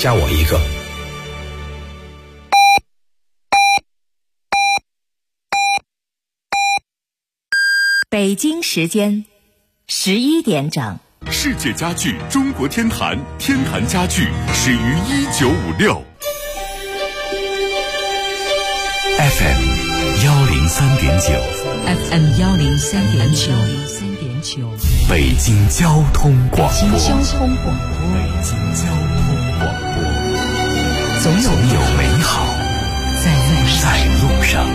加我一个。 北京时间11点整。 世界家具中国天坛，天坛家具始于1956。FM 103.9 FM 103.9， 北京交通广播。 北京交通广播， 总有美好在路上。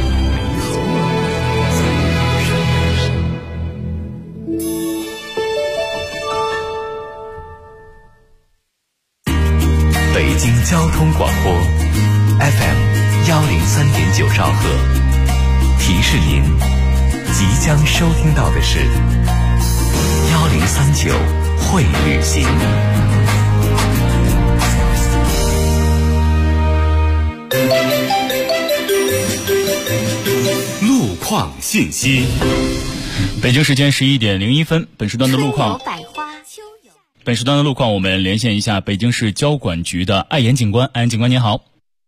北京交通广播 FM 103.9兆赫，提示您即将收听到的是1039会旅行。路况信息。 北京时间11点01分，本时段的路况。本时段的路况，我们连线一下北京市交管局的艾岩警官。艾岩警官您好。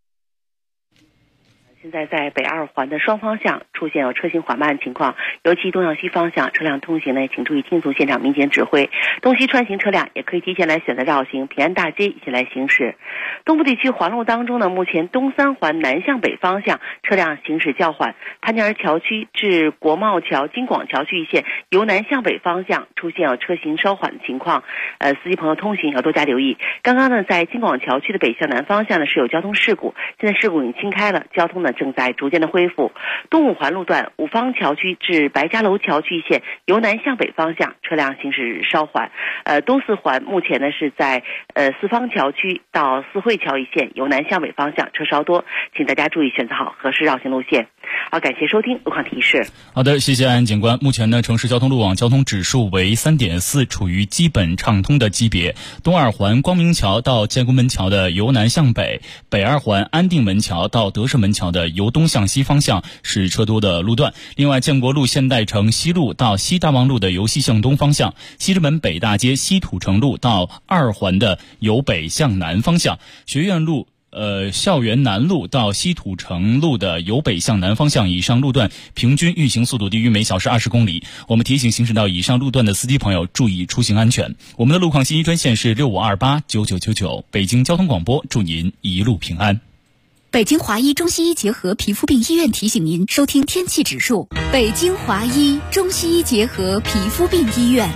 现在在北二环的双方向出现有车行缓慢情况，尤其东向西方向车辆通行呢，请注意听从现场民警指挥。东西穿行车辆也可以提前来选择绕行平安大街一起来行驶。东部地区环路当中呢，目前东三环南向北方向车辆行驶较缓，潘家园桥区至国贸桥京广桥区一线由南向北方向出现有车行稍缓的情况，司机朋友通行要多加留意。刚刚呢，在京广桥区的北向南方向呢是有交通事故，现在事故已经清开了，交通呢正在逐渐的恢复。东五环路段五方桥区至白家楼桥区一线由南向北方向车辆行驶稍缓。东四环目前呢是在四方桥区到四惠桥一线由南向北方向车稍多，请大家注意选择好合适绕行路线。好，感谢收听路况提示。 好的，谢谢安警官。目前呢，城市交通路网交通指数为3.4，处于基本畅通的级别。东二环光明桥到建国门桥的由南向北，北二环安定门桥到德胜门桥的由东向西方向是车多的路段。另外，建国路现代城西路到西大望路的由西向东方向，西直门北大街西土城路到二环的由北向南方向，学院路校园南路到西土城路的由北向南方向以上路段平均运行速度低于每小时20公里。我们提醒行驶到以上路段的司机朋友注意出行安全。我们的路况信息专线是65289999，北京交通广播，祝您一路平安。 北京华医中西医结合皮肤病医院提醒您收听天气指数。北京华医中西医结合皮肤病医院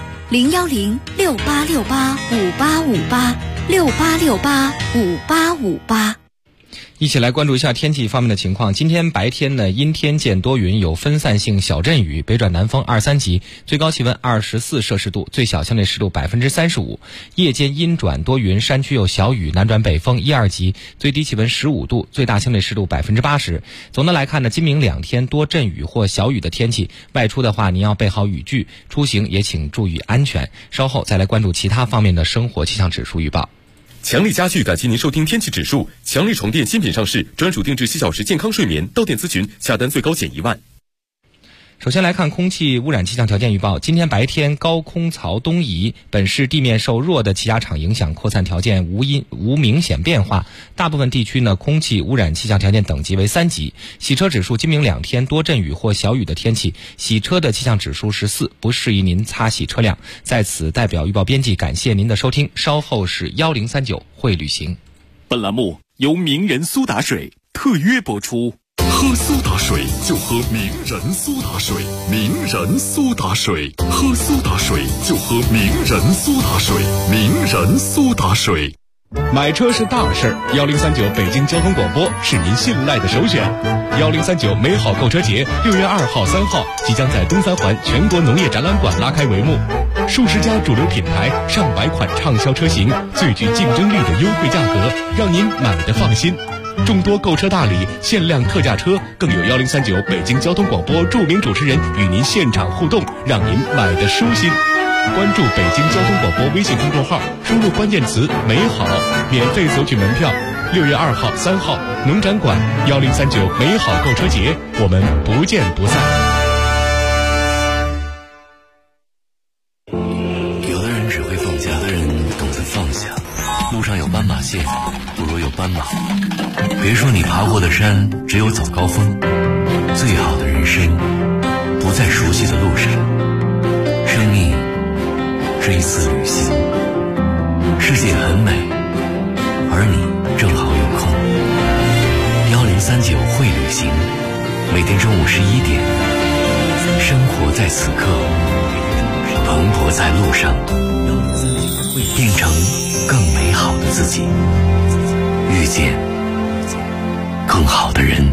01068685858，68685858。 一起来关注一下天气方面的情况。今天白天呢，阴天见多云，有分散性小阵雨，北转南风2、3级，最高气温24摄氏度，最小相对湿度35%。夜间阴转多云，山区有小雨，南转北风1、2级，最低气温15度，最大相对湿度80%。总的来看呢，今明2天多阵雨或小雨的天气，外出的话您要备好雨具，出行也请注意安全。稍后再来关注其他方面的生活气象指数预报。 强力家具感谢您收听天气指数。强力床垫新品上市，专属定制7小时健康睡眠，到店咨询下单最高减1万。 首先来看空气污染气象条件预报。今天白天高空槽东移，本市地面受弱的气压场影响，扩散条件无明显变化，大部分地区呢空气污染气象条件等级为3级。洗车指数今明2天多阵雨或小雨的天气，洗车的气象指数是4，不适宜您擦洗车辆。在此代表预报编辑感谢您的收听，稍后是1039会旅行。 本栏目由名人苏打水特约播出。喝苏打水就喝名人苏打水，名人苏打水，喝苏打水就喝名人苏打水，名人苏打水。 买车是大事，1039北京交通广播是您信赖的首选。1039美好购车节6月2号、3号即将在东三环全国农业展览馆拉开帷幕，数十家主流品牌、上百款畅销车型，最具竞争力的优惠价格，让您买得放心。众多购车大礼、限量特价车，更有1039北京交通广播著名主持人与您现场互动，让您买得舒心。关注北京交通广播微信公众号，输入关键词美好，免费索取门票。6月2号、3号农展馆1039美好购车节，我们不见不散。 有的人只会放下，有的人懂得放下。路上有斑马马线，不如有斑马。别说你爬过的山只有早高峰，最好的人生不在熟悉的路上。生命是一次旅行，世界很美，而你正好有空。1039会旅行，每天中午11点，生活在此刻，蓬勃在路上，变成更美好的自己，遇见更好的人。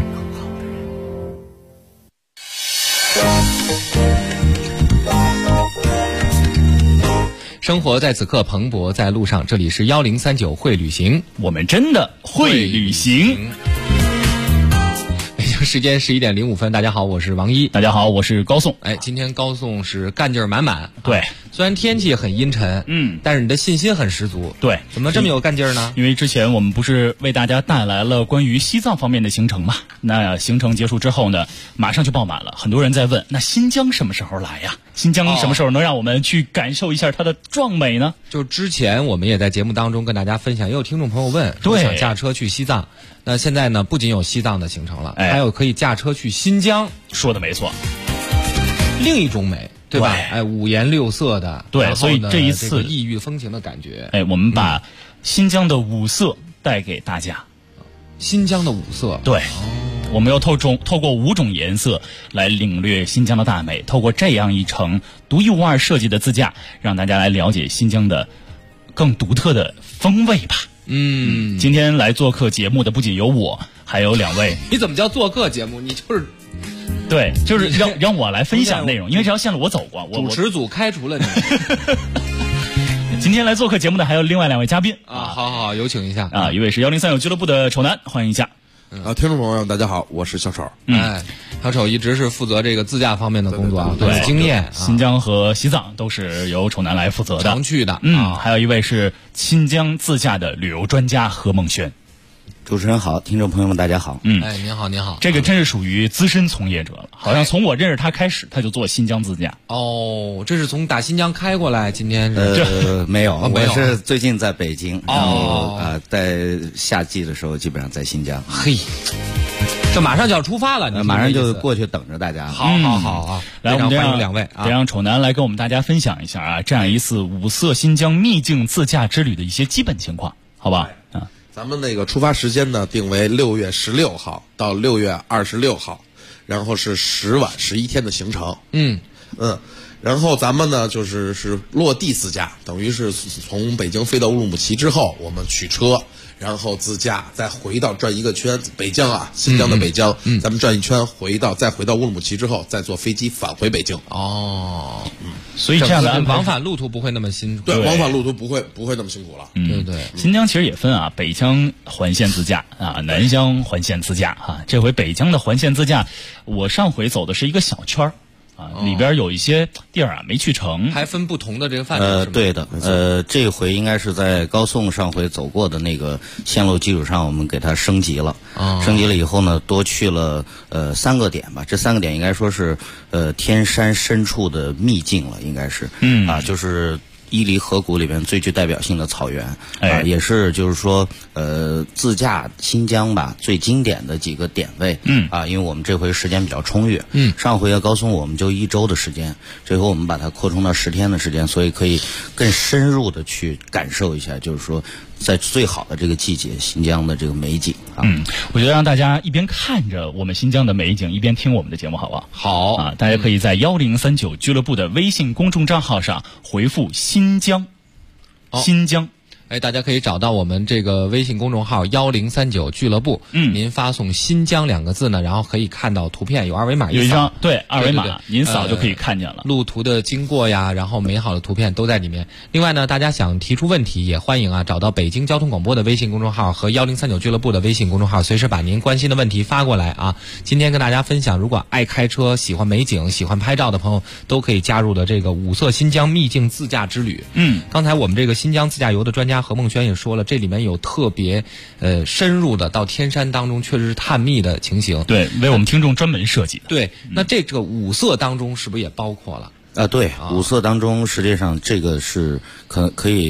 生活在此刻，蓬勃在路上。这里是1039会旅行， 我们真的会旅行。 北京时间11点05分，大家好，我是王一。 大家好，我是高颂。 今天高颂是干劲儿满满。 对， 虽然天气很阴沉，但是你的信心很十足。 对， 怎么这么有干劲儿呢？ 因为之前我们不是为大家带来了关于西藏方面的行程嘛？那行程结束之后呢，马上就爆满了，很多人在问，那新疆什么时候来呀？新疆什么时候能让我们去感受一下它的壮美呢？ 就之前我们也在节目当中跟大家分享，也有听众朋友问，说想驾车去西藏。那现在呢，不仅有西藏的行程了，还有可以驾车去新疆。 说的没错， 另一种美，对吧？五颜六色的， 对，所以这一次、 这个异域风情的感觉。 我们把新疆的五色带给大家。 新疆的五色， 对。我们要透过5种颜色来领略新疆的大美，透过这样一程独一无二设计的自驾，让大家来了解新疆的更独特的风味吧。今天来做客节目的不仅有我，还有2位。 你怎么叫做客节目？你就是对，就是让我来分享内容，因为这条线路我走过。 主持组开除了你。 今天来做客节目的还有另外2位嘉宾啊，好，有请一下啊，一位是1039俱乐部的丑男，欢迎一下。 听众朋友们，大家好，我是小丑。 小丑一直是负责这个自驾方面的工作啊，对，经验。 新疆和西藏都是由丑男来负责的， 常去的。 还有一位是新疆自驾的旅游专家何梦轩。 主持人好，听众朋友们大家好。 您好，您好。 这个真是属于资深从业者了，好像从我认识他开始，他就做新疆自驾。 哦，这是从打新疆开过来，今天没有，我是最近在北京，然后在夏季的时候基本上在新疆。 嘿，这马上就要出发了， 马上就过去等着大家。 好啊！ 来，我们欢迎2位啊， 得让丑男来跟我们大家分享一下啊，这样一次五色新疆秘境自驾之旅的一些基本情况，好吧？ 咱们那个出发时间呢，定为6月16号到6月26号，然后是10晚11天的行程。然后咱们呢是落地自驾，等于是从北京飞到乌鲁木齐之后，我们取车，然后自驾再回到转一个圈，北疆啊，新疆的北疆，咱们转一圈再回到乌鲁木齐之后，再坐飞机返回北京。 所以这样的安排往返路途不会那么辛苦。 对，往返路途不会那么辛苦了。 对。 新疆其实也分啊，北疆环线自驾啊，南疆环线自驾啊。这回北疆的环线自驾，我上回走的是一个小圈儿。里边有一些地儿没去成， 还分不同的这个范围。 对的，这回应该是在高颂上回走过的那个线路基础上，我们给它升级了。升级了以后呢，多去了3个点吧。这3个点应该说是天山深处的秘境了，应该是。就是伊犁河谷里边最具代表性的草原也是就是说自驾新疆吧最经典的几个点位。因为我们这回时间比较充裕。上回高松我们就1周的时间，这回我们把它扩充到10天的时间，所以可以更深入的去感受一下，就是说在最好的这个季节新疆的这个美景啊。 我觉得让大家一边看着我们新疆的美景，一边听我们的节目，好不好？ 好啊，大家可以在1039俱乐部的微信公众账号上回复新疆。 大家可以找到我们这个微信公众号1039俱乐部。您发送新疆2个字呢，然后可以看到图片，有二维码， 有一张二维码，您扫就可以看见了。 路途的经过呀，然后美好的图片都在里面。另外呢，大家想提出问题也欢迎找到北京交通广播的微信公众号和1039俱乐部的微信公众号，随时把您关心的问题发过来啊。今天跟大家分享，如果爱开车、喜欢美景、喜欢拍照的朋友，都可以加入的这个五色新疆秘境自驾之旅。刚才我们这个新疆自驾游的专家何梦轩也说了，这里面有特别深入的到天山当中确实是探秘的情形， 对，为我们听众专门设计的。 对，那这个五色当中是不是也包括了？ 对，五色当中实际上这个是可以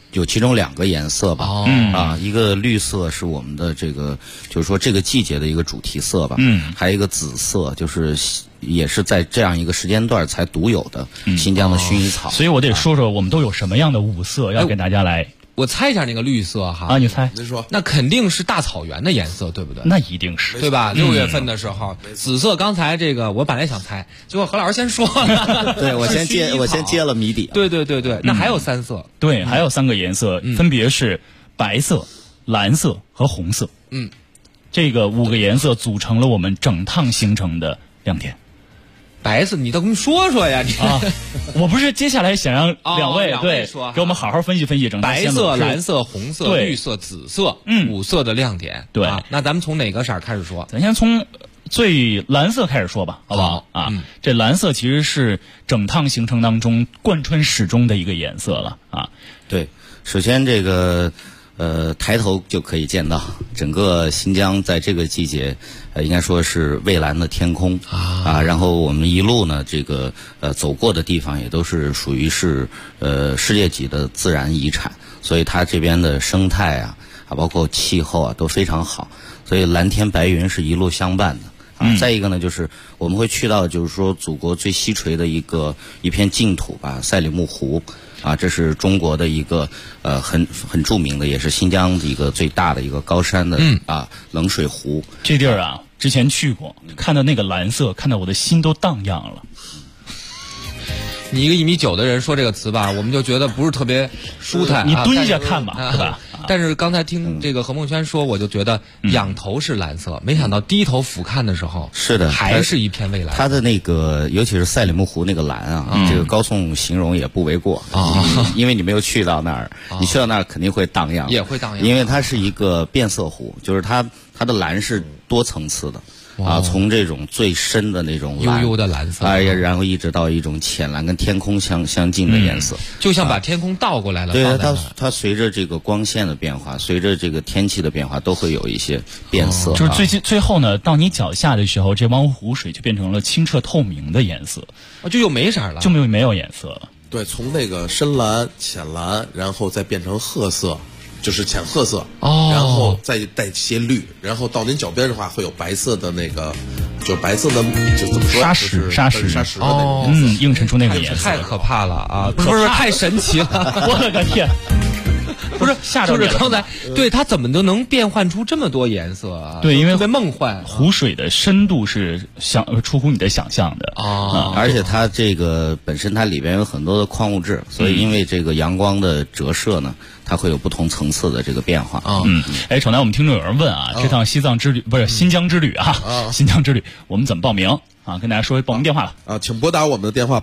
有其中2个颜色吧，一个绿色是我们的这个，就是说这个季节的一个主题色吧，还有一个紫色，就是也是在这样一个时间段才独有的新疆的薰衣草。 所以我得说说我们都有什么样的五色要给大家来。 我猜一下那个绿色哈， 你猜？ 您说， 那肯定是大草原的颜色，对不对？ 那一定是， 对吧？6月份的时候，紫色。刚才这个我本来想猜，结果何老师先说了。 对，我先接了谜底。 对，那还有3色。 对，还有3个颜色，分别是白色、蓝色和红色。这个5个颜色组成了我们整趟行程的亮点。 白色，你倒跟说说呀！你我不是接下来想让两位给我们好好分析分析整趟白色、蓝色、红色、绿色、紫色，5色的亮点。 对， 那咱们从哪个色开始说？ 咱先从最蓝色开始说吧，好不好？这蓝色其实是整趟行程当中贯穿始终的一个颜色了啊。 对，首先这个。抬头就可以见到整个新疆在这个季节，应该说是蔚蓝的天空然后我们一路呢，这个走过的地方也都是属于是世界级的自然遗产，所以它这边的生态包括气候都非常好，所以蓝天白云是一路相伴的。再一个呢，就是我们会去到就是说祖国最西垂的一片净土吧，赛里木湖。这是中国的一个很著名的，也是新疆的一个最大的一个高山的冷水湖。 这地儿之前去过，看到那个蓝色，看到我的心都荡漾了。 你一个1.9米的人说这个词吧，我们就觉得不是特别舒坦。 你蹲下看吧，是吧？ 但是刚才听这个何梦轩说，我就觉得仰头是蓝色，没想到低头俯瞰的时候， 是的， 还是一片蔚蓝。 它的那个，尤其是赛里木湖那个蓝这个高颂形容也不为过因为你没有去到那儿，你去到那儿肯定会荡漾， 也会荡漾， 因为它是一个变色湖，就是它的蓝是多层次的。从这种最深的那种蓝悠悠的蓝色， 然后一直到一种浅蓝，跟天空相近的颜色， 就像把天空倒过来了。 对，它随着这个光线的变化，随着这个天气的变化，都会有一些变色。 就是最后呢，到你脚下的时候，这汪湖水就变成了清澈透明的颜色， 就又没色了， 就没有颜色了。 对，从那个深蓝、浅蓝，然后再变成褐色。就是浅褐色，然后再带些绿，然后到您脚边的话会有白色的那个，就白色的，就怎么说？ 沙石的那种， 映衬出那个颜色， 太可怕了不是太神奇了， 我的个天！不是吓着就是刚才对它怎么都能变换出这么多颜色对，因为特别梦幻， 湖水的深度是出乎你的想象的而且它这个本身它里边有很多的矿物质，所以因为这个阳光的折射呢，它会有不同层次的这个变化丑男，我们听众有人问这趟西藏之旅不是新疆之旅新疆之旅我们怎么报名跟大家说报名电话了请拨打我们的电话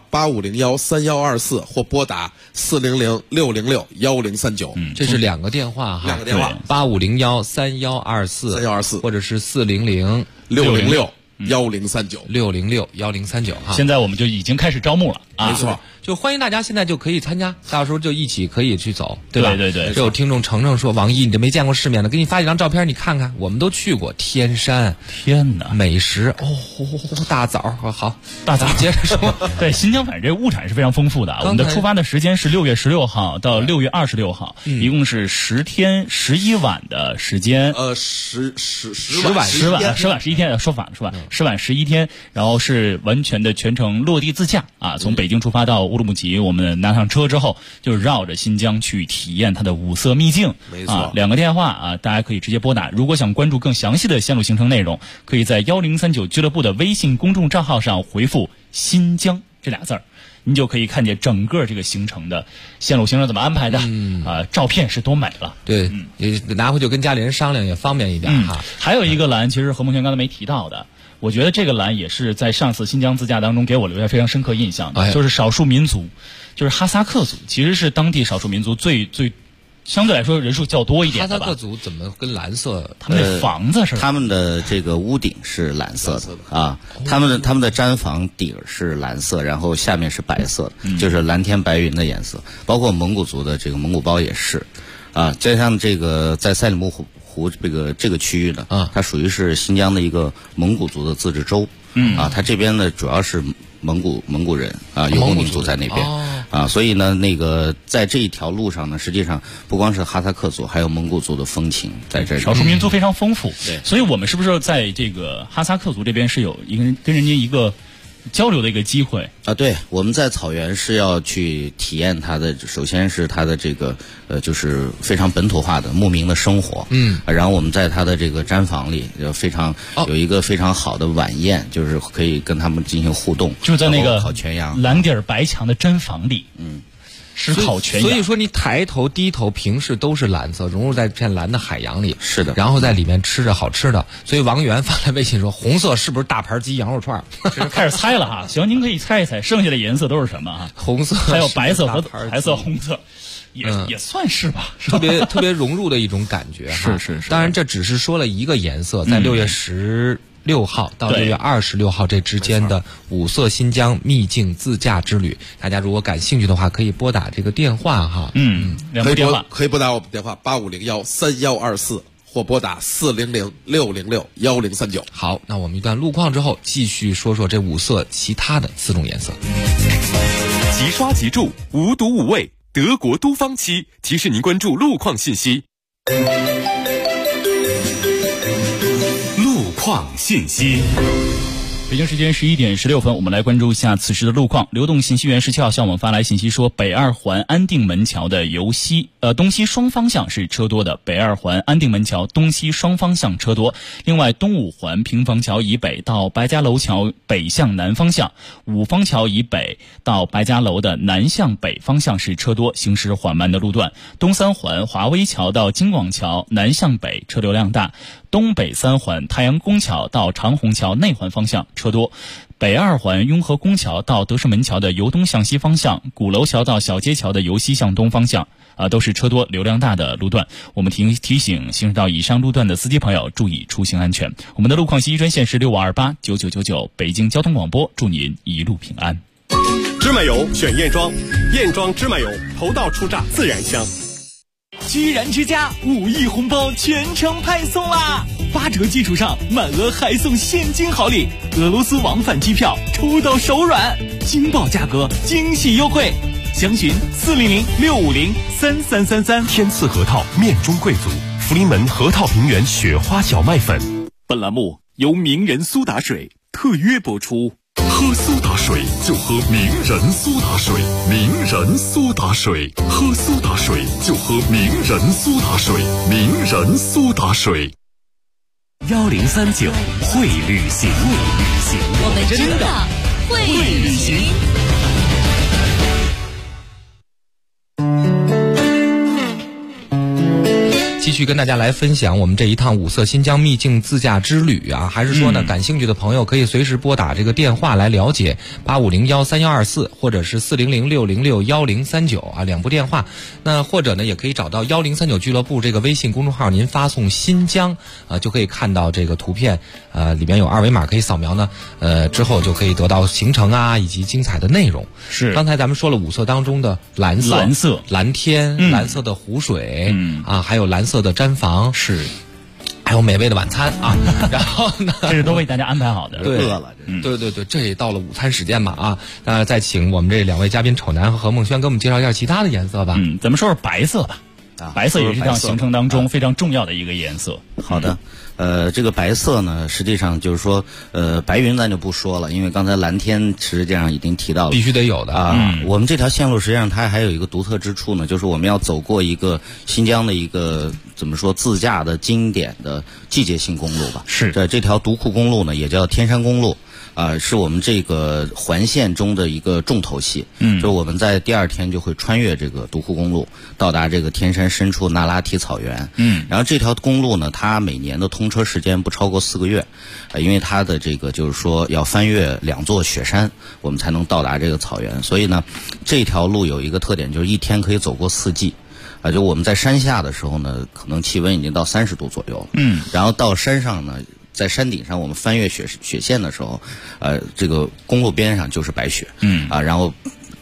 85013124或拨打400-606-1039 这是2个电话 2个电话 85013124或者是400-606-1039 现在我们就已经开始招募了没错， 就欢迎大家现在就可以参加，到时候就一起可以去走，对吧？ 对， 这有听众程程说，王毅你这没见过世面的，给你发几张照片你看看，我们都去过天山， 天哪， 美食大枣好，大枣接着说， 对，新疆反正这物产是非常丰富的，我们的出发的时间是6月16号到6月26号，一共是10天11晚的时间 ，10 晚11天，说反了10晚11天，然后是完全的全程落地自驾从北京出发到乌鲁木齐，我们拿上车之后就绕着新疆去体验它的5色秘境。 没错 ，2个电话大家可以直接拨打。如果想关注更详细的线路行程内容，可以在1039俱乐部的微信公众账号上回复“新疆”这俩字儿，您就可以看见整个这个行程的线路行程怎么安排的照片是多美了。 对，也拿回去跟家里人商量也方便一点还有一个栏，其实何梦轩刚才没提到的。我觉得这个栏也是在上次新疆自驾当中给我留下非常深刻印象的，就是少数民族，就是哈萨克族，其实是当地少数民族最相对来说人数较多一点的吧。 哈萨克族怎么跟蓝色？ 他们的房子是他们的这个屋顶是蓝色的他们的毡房顶是蓝色，然后下面是白色的，就是蓝天白云的颜色。包括蒙古族的这个蒙古包也是加上这个在赛里木湖这个区域呢它属于是新疆的一个蒙古族的自治州它这边呢主要是蒙古人游牧民族在那边所以呢，那个在这一条路上呢，实际上不光是哈萨克族，还有蒙古族的风情在这里。 少数民族非常丰富， 对， 所以我们是不是在这个哈萨克族这边是有一个跟人家一个交流的一个机会啊？对，我们在草原是要去体验它的，首先是它的这个就是非常本土化的牧民的生活，然后我们在它的这个毡房里有一个非常好的晚宴，就是可以跟他们进行互动， 就在那个烤全羊蓝底儿白墙的毡房里，是烤全羊。 所以说你抬头低头平视都是蓝色，融入在这片蓝的海洋里。 是的， 然后在里面吃着好吃的。所以王源发来微信说，红色是不是大盘鸡羊肉串？ 开始猜了哈。行，您可以猜一猜，剩下的颜色都是什么啊？ 红色， 还有白色和白色、红色。也算是吧， 特别融入的一种感觉。 是。 当然，这只是说了一个颜色，在6月16号到6月26号这之间的五色新疆秘境自驾之旅，大家如果感兴趣的话，可以拨打这个电话哈。 两部电话可以拨打我们电话85013124，或拨打400-606-1039。 好，那我们一段路况之后，继续说说这五色其他的4种颜色。 即刷即住，无毒无味。德国都方漆提示您关注路况信息。路况信息。 北京时间11点16分，我们来关注一下此时的路况。流动信息员17号向我们发来信息说，北二环安定门桥的东西双方向是车多的，北二环安定门桥东西双方向车多。另外，东五环平房桥以北到白家楼桥北向南方向，五方桥以北到白家楼的南向北方向是车多，行驶缓慢的路段。东三环华威桥到京广桥南向北车流量大，东北三环太阳宫桥到长虹桥内环方向车多，北二环雍和宫桥到德胜门桥的由东向西方向，鼓楼桥到小街桥的由西向东方向都是车多流量大的路段。我们提醒行驶到以上路段的司机朋友注意出行安全。我们的路况信息专线是65289999，北京交通广播，祝您一路平安。 芝麻油选燕庄，燕庄芝麻油头道出榨自然香。 居然之家5亿红包全程派送啦！8折基础上满额还送现金好礼，俄罗斯往返机票抽到手软，惊爆价格，惊喜优惠，详询400-650-3333。 天赐核桃面中贵族，福临门核桃平原雪花小麦粉。 本栏目由名人苏打水特约播出。 喝苏打水就喝名人苏打水，名人苏打水，喝苏打水就喝名人苏打水，名人苏打水。 1039会旅行， 我们真的会旅行。 继续跟大家来分享我们这一趟五色新疆秘境自驾之旅啊，还是说呢，感兴趣的朋友可以随时拨打这个电话来了解，85013124或者是400-606-1039啊，两部电话。那或者呢，也可以找到1039俱乐部这个微信公众号，您发送新疆就可以看到这个图片，里面有二维码可以扫描呢，之后就可以得到行程啊以及精彩的内容。 是， 刚才咱们说了五色当中的蓝色、蓝天、蓝色的湖水还有蓝色的毡房， 是， 还有美味的晚餐啊，然后呢， 这是都为大家安排好的。 对，饿了，对，这也到了午餐时间嘛啊，再请我们这两位嘉宾丑男和何梦轩给我们介绍一下其他的颜色吧。 咱们说说白色吧。白色也是这样行程当中非常重要的一个颜色。 好的，这个白色呢，实际上就是说，白云咱就不说了，因为刚才蓝天实际上已经提到了， 必须得有的啊。我们这条线路实际上它还有一个独特之处呢，就是我们要走过一个新疆的一个怎么说自驾的经典的季节性公路吧。 是， 这条独库公路呢，也叫天山公路。是我们这个环线中的一个重头戏。就是我们在第二天就会穿越这个独库公路，到达这个天山深处那拉提草原。然后这条公路呢，它每年的通车时间不超过4个月，因为它的这个就是说要翻越2座雪山，我们才能到达这个草原。所以呢，这条路有一个特点，就是一天可以走过4季。就我们在山下的时候呢，可能气温已经到30度左右了。然后到山上呢，在山顶上我们翻越雪线的时候，这个公路边上就是白雪。然后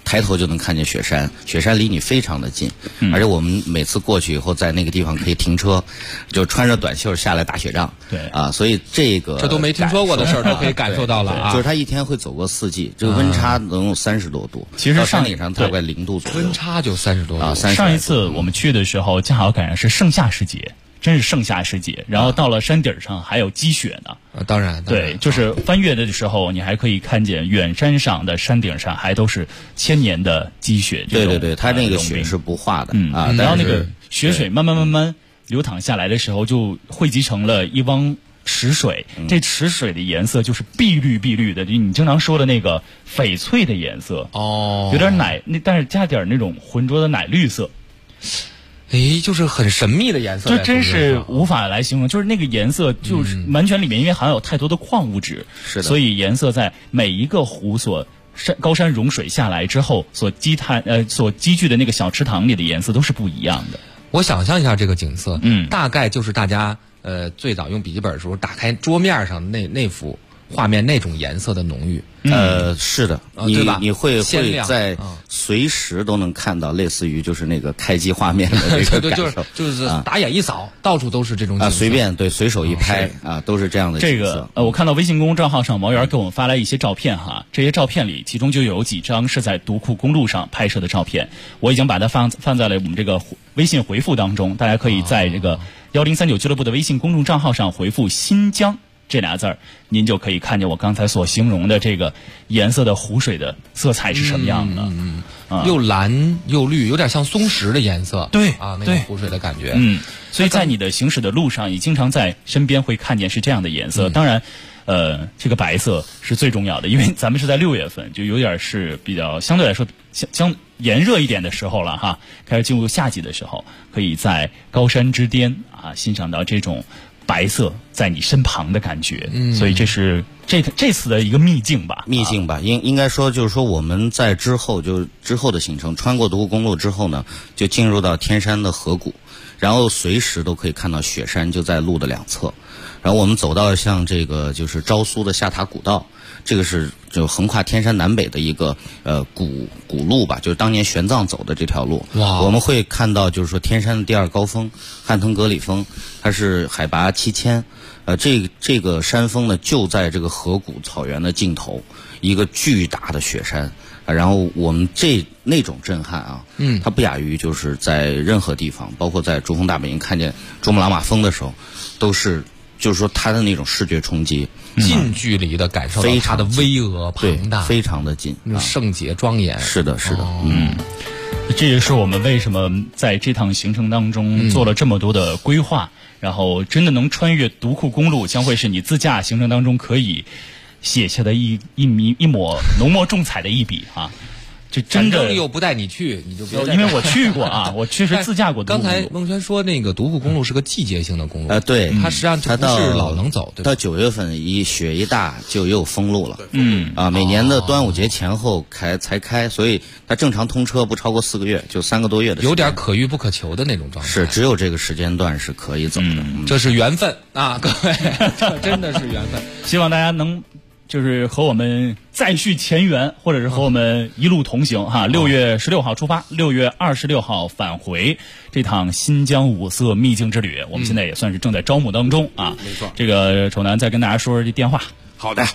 抬头就能看见雪山，雪山离你非常的近，而且我们每次过去以后，在那个地方可以停车，就穿着短袖下来打雪仗。 对啊，所以这都没听说过的事儿都可以感受到了啊。 就是他一天会走过4季，这个温差能有30多度。 其实山顶上大概0度左右， 温差就30多度啊。 上一次我们去的时候，恰好赶上是盛夏时节。真是盛夏时节，然后到了山顶上还有积雪呢。 当然， 对，就是翻越的时候，你还可以看见远山上的山顶上还都是千年的积雪。 对，它那个雪是不化的啊。 然后那个雪水慢慢流淌下来的时候，就汇集成了一汪池水。这池水的颜色就是碧绿的，就你经常说的那个翡翠的颜色。 哦， 有点但是加点那种浑浊的奶绿色。 就是很神秘的颜色， 这真是无法来形容。就是那个颜色，就是完全里面因为含有太多的矿物质， 是的， 所以颜色在每一个湖高山融水下来之后所积聚的那个小池塘里的颜色都是不一样的。 我想象一下这个景色，大概就是大家最早用笔记本的时候打开桌面上那幅画面那种颜色的浓郁。 是的，你会在随时都能看到类似于就是那个开机画面的这个感受， 就是打眼一扫，到处都是这种景色随便随手一拍都是这样的景色。 我看到微信公众账号上毛源给我们发来一些照片哈，这些照片里其中就有几张是在独库公路上拍摄的照片，我已经把它放在了我们这个微信回复当中，大家可以在这个1039俱乐部的微信公众账号上回复新疆这俩字儿，您就可以看见我刚才所形容的这个颜色的湖水的色彩是什么样的。 又蓝又绿，有点像松石的颜色。 对啊，那个湖水的感觉。 所以在你的行驶的路上，也经常在身边会看见是这样的颜色。当然，这个白色是最重要的，因为咱们是在6月份，就有点是比较相对来说相炎热一点的时候了哈。开始进入夏季的时候，可以在高山之巅欣赏到这种白色在你身旁的感觉。所以这是这次的一个秘境吧。 应该说就是说我们在之后的行程，穿过独库公路之后呢，就进入到天山的河谷，然后随时都可以看到雪山就在路的两侧。然后我们走到像这个就是昭苏的下塔古道，这个是就横跨天山南北的一个古路吧，就是当年玄奘走的这条路。我们会看到就是说天山的第2高峰汉腾格里峰，它是海拔7000，这个山峰呢就在这个河谷草原的尽头，一个巨大的雪山。然后我们那种震撼它不亚于就是在任何地方，包括在珠峰大本营看见珠穆朗玛峰的时候，都是就是说它的那种视觉冲击， 近距离的感受到它的巍峨庞大， 非常的近， 圣洁庄严。 是的。 这也是我们为什么在这趟行程当中做了这么多的规划，然后真的能穿越独库公路，将会是你自驾行程当中可以写下的一抹浓墨重彩的一笔啊！这真的又不带你去，你就别因为我去过啊，我确实自驾过。 刚才孟轩说那个独库公路是个季节性的公路， 对， 它实际上它不是老能走，对吧？ 到9月份雪一大就又有封路了。每年的端午节前后才开，所以它正常通车不超过4个月，就3个多月的时间， 有点可遇不可求的那种状态。 是，只有这个时间段是可以走的。 这是缘分啊，各位，这真的是缘分。 希望大家能就是和我们再续前缘，或者是和我们一路同行哈。6月16号出发，6月26号返回这趟新疆五色秘境之旅，我们现在也算是正在招募当中啊。 没错， 这个丑男再跟大家说说这电话。 好的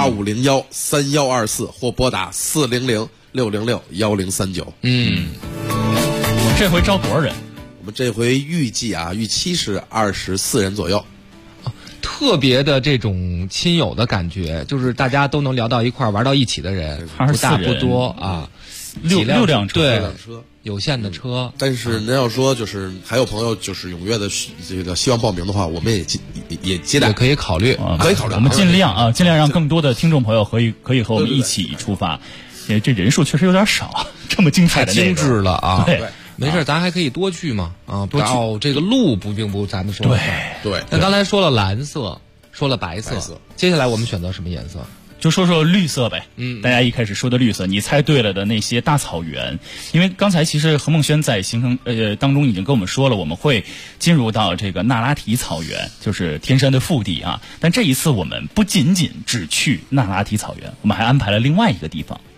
，85013124或拨打400-606-1039。 这回招多少人？ 我们这回预期是24人左右。 特别的这种亲友的感觉，就是大家都能聊到一块儿玩到一起的人，不大不多啊。 六辆车， 对，有限的车。 但是您要说就是还有朋友就是踊跃的这个希望报名的话，我们也接待， 也可以考虑， 可以考虑。 我们尽量让更多的听众朋友可以和我们一起出发。这人数确实有点少，这么精彩的精致了啊！ 对。 没事，咱还可以多去嘛多去。这个路并不咱们说的对。 那刚才说了蓝色，说了白色，接下来我们选择什么颜色？ 就说说绿色呗。大家一开始说的绿色，你猜对了的那些大草原，因为刚才其实何梦轩在行程当中已经跟我们说了，我们会进入到这个那拉提草原，就是天山的腹地啊。但这一次我们不仅仅只去那拉提草原，我们还安排了另外一个地方。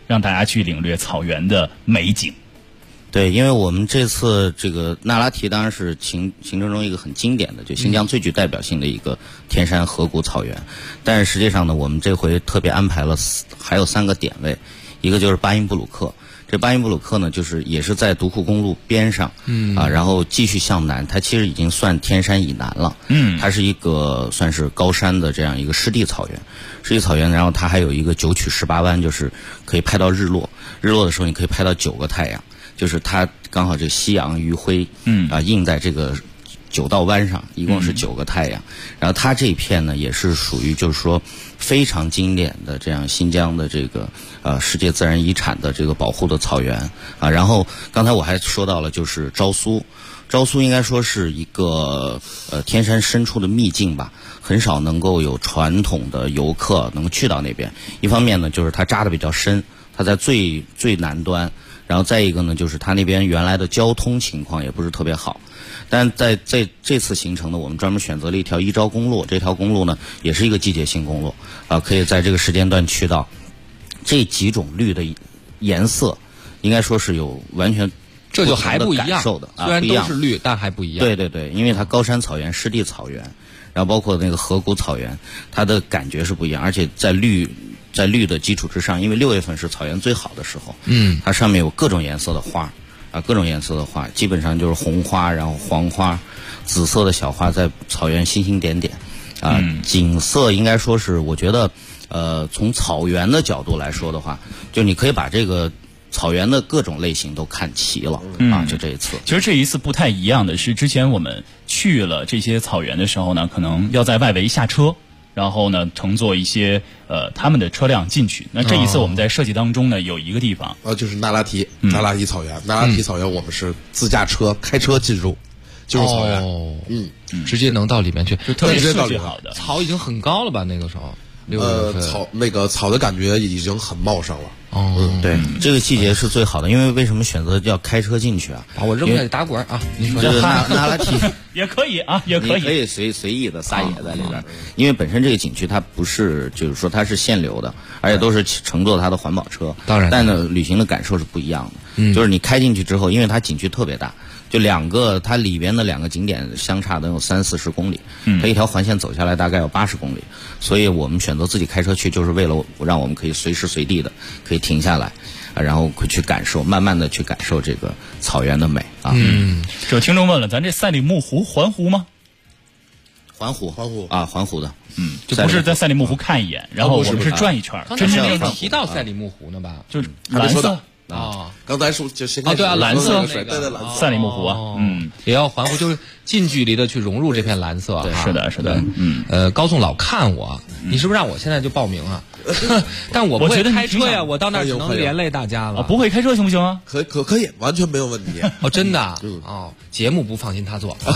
让大家去领略草原的美景。 对，因为我们这次这个那拉提当然是行程中一个很经典的，就新疆最具代表性的一个天山河谷草原。但是实际上呢，我们这回特别安排了还有3个点位，一个就是巴音布鲁克。这巴音布鲁克呢，就是也是在独库公路边上，然后继续向南，它其实已经算天山以南了，它是一个算是高山的这样一个湿地草原，然后它还有一个9曲18弯，就是可以拍到日落的时候，你可以拍到9个太阳。就是它刚好这夕阳余晖，映在这个9道湾上，一共是9个太阳。然后它这一片呢，也是属于就是说非常经典的这样新疆的这个世界自然遗产的这个保护的草原啊。然后刚才我还说到了，就是昭苏应该说是一个天山深处的秘境吧，很少能够有传统的游客能够去到那边。一方面呢，就是它扎得比较深，它在最南端。然后再一个呢，就是它那边原来的交通情况也不是特别好，但在这次行程呢，我们专门选择了一条伊昭公路，这条公路呢也是一个季节性公路可以在这个时间段去到。这几种绿的颜色，应该说是有完全这就还不一样受的， 虽然都是绿，但还不一样。 对对对，因为它高山草原、湿地草原，然后包括那个河谷草原，它的感觉是不一样，而且在绿的基础之上，因为6月份是草原最好的时候，它上面有各种颜色的花各种颜色的花，基本上就是红花，然后黄花、紫色的小花在草原星星点点景色应该说是我觉得从草原的角度来说的话，就你可以把这个草原的各种类型都看齐了就这一次。 其实这一次不太一样的是，之前我们去了这些草原的时候呢，可能要在外围下车，然后呢乘坐一些他们的车辆进去。那这一次我们在设计当中呢，有一个地方就是那拉提草原。那拉提草原我们是自驾车开车进入草原， 直接能到里面去， 就特别设计好的。 草已经很高了吧？那个时候草的感觉已经很茂盛了。 对，这个季节是最好的，因为为什么选择要开车进去啊？ 把我扔下去打滚你说这个那拉提也可以也可以随意的撒野在里边，因为本身这个景区它不是就是说它是限流的，而且都是乘坐它的环保车， 当然， 但呢旅行的感受是不一样的。就是你开进去之后，因为它景区特别大，就它里边的2个景点相差能有30-40公里，它一条环线走下来大概有80公里，所以我们选择自己开车去，就是为了让我们可以随时随地的可以停下来然后会去感受，慢慢的去感受这个草原的美有听众问了，咱这赛里木湖环湖吗？ 环湖环湖的， 就不是在赛里木湖看一眼，然后我们是转一圈。 真正没提到赛里木湖呢吧？ 就是蓝色刚才说就先对蓝色赛里木湖也要环湖，就是近距离的去融入这片蓝色。 是的高颂老看我，你是不是让我现在就报名啊？但我不会开车呀，我到那儿只能连累大家了。 不会开车行不行啊？ 可以，完全没有问题。 真的节目不放心他做。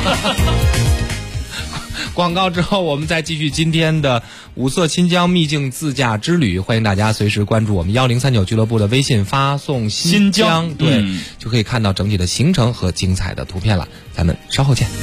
广告之后，我们再继续今天的五色新疆秘境自驾之旅。欢迎大家随时关注我们1039俱乐部的微信，发送新疆，对，就可以看到整体的行程和精彩的图片了。咱们稍后见。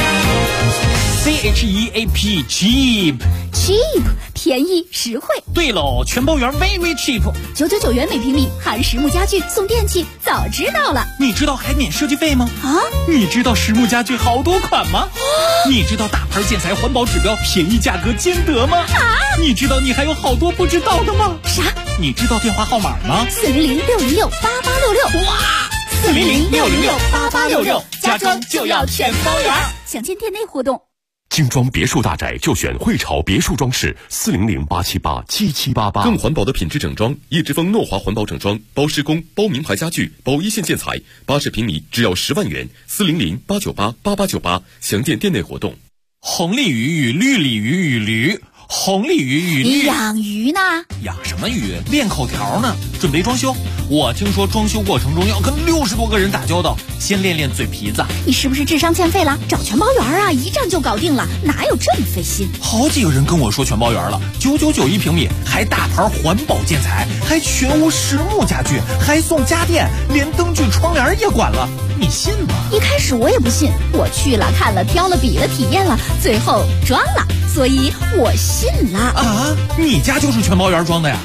CHEAP cheap 便宜实惠。 对喽，全包圆 very cheap， 999元每平米，含实木家具送电器，早知道了。 你知道还免设计费吗？你知道实木家具好多款吗？你知道大牌建材环保指标，便宜价格兼得吗？你知道你还有好多不知道的吗？ 啥？ 你知道电话号码吗 ？400-606-8866。 哇！400-606-8866，家装就要全包圆。 详见店内活动。 精装别墅大宅就选汇潮别墅装饰，400-878-7788。更环保的品质整装，叶之峰诺华环保整装，包施工、包名牌家具、包一线建材，80平米只要10万元，400-898-8898。详见店内活动。 红鲤鱼与绿鲤鱼与驴。红鲤鱼与你养鱼呢？ 养什么鱼？练口条呢。准备装修，我听说装修过程中要跟60多个人打交道，先练练嘴皮子。 你是不是智商欠费了？找全包圆啊，一站就搞定了，哪有这么费心？ 好几个人跟我说全包圆了，999一平米，还大牌环保建材，还全屋实木家具，还送家电，连灯具窗帘也管了，你信吗？ 一开始我也不信，我去了看了挑了比了体验了，最后装了，所以我信了。 你家就是全包圆装的呀？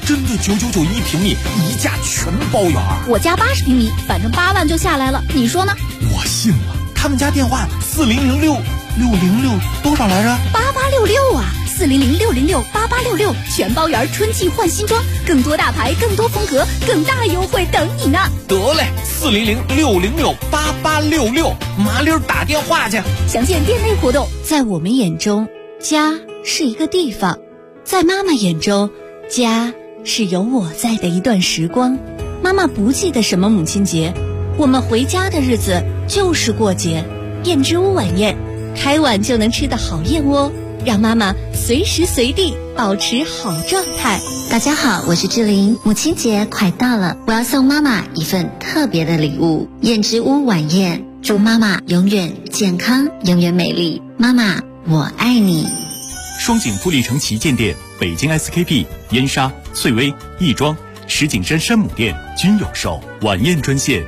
真的999一平米，一价全包圆。 我家80平米，反正8万就下来了，你说呢？ 我信了，他们家电话4006多少来着 ？8866啊，400-606-8866，全包圆，春季换新装，更多大牌，更多风格，更大优惠等你呢。 得嘞，400-606-8866，麻溜打电话去。 详见店内活动。在我们眼中，家是一个地方；在妈妈眼中，家是有我在的一段时光。妈妈不记得什么母亲节，我们回家的日子就是过节。燕之屋晚宴，开碗就能吃的好燕窝，让妈妈随时随地保持好状态。 大家好，我是志玲，母亲节快到了，我要送妈妈一份特别的礼物——燕之屋晚宴，祝妈妈永远健康，永远美丽。妈妈，我爱你。 双井富力城旗舰店、北京 SKP、燕莎、翠微、亦庄、石景山山姆店均有售。晚宴专线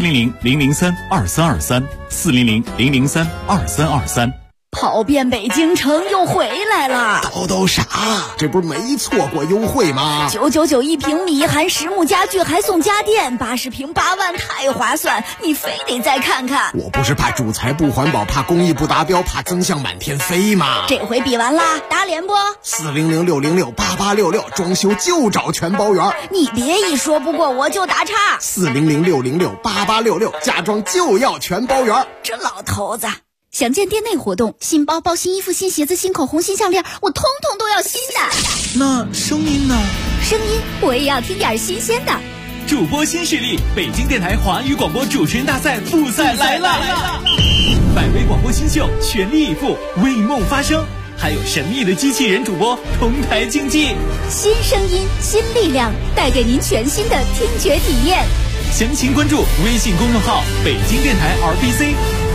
400-003-2323，400-003-2323。 跑遍北京城又回来了， 叨啥？这不是没错过优惠吗 ？999一平米，含实木家具还送家电，80平8万，太划算！你非得再看看。 我不是怕主材不环保，怕工艺不达标，怕增项满天飞吗？ 这回比完啦，打脸不 ？400-606-8866，装修就找全包圆。 你别一说不过我就打岔。 400-606-8866，家装就要全包圆。 这老头子。详见店内活动，新包包、新衣服、新鞋子、新口红、新项链，我通通都要新的。 那声音呢？ 声音我也要听点新鲜的。 主播新势力，北京电台华语广播主持人大赛复赛来了！100位广播新秀全力以赴，为梦发声，还有神秘的机器人主播同台竞技。 新声音，新力量，带给您全新的听觉体验。 详情关注微信公众号北京电台 RBC。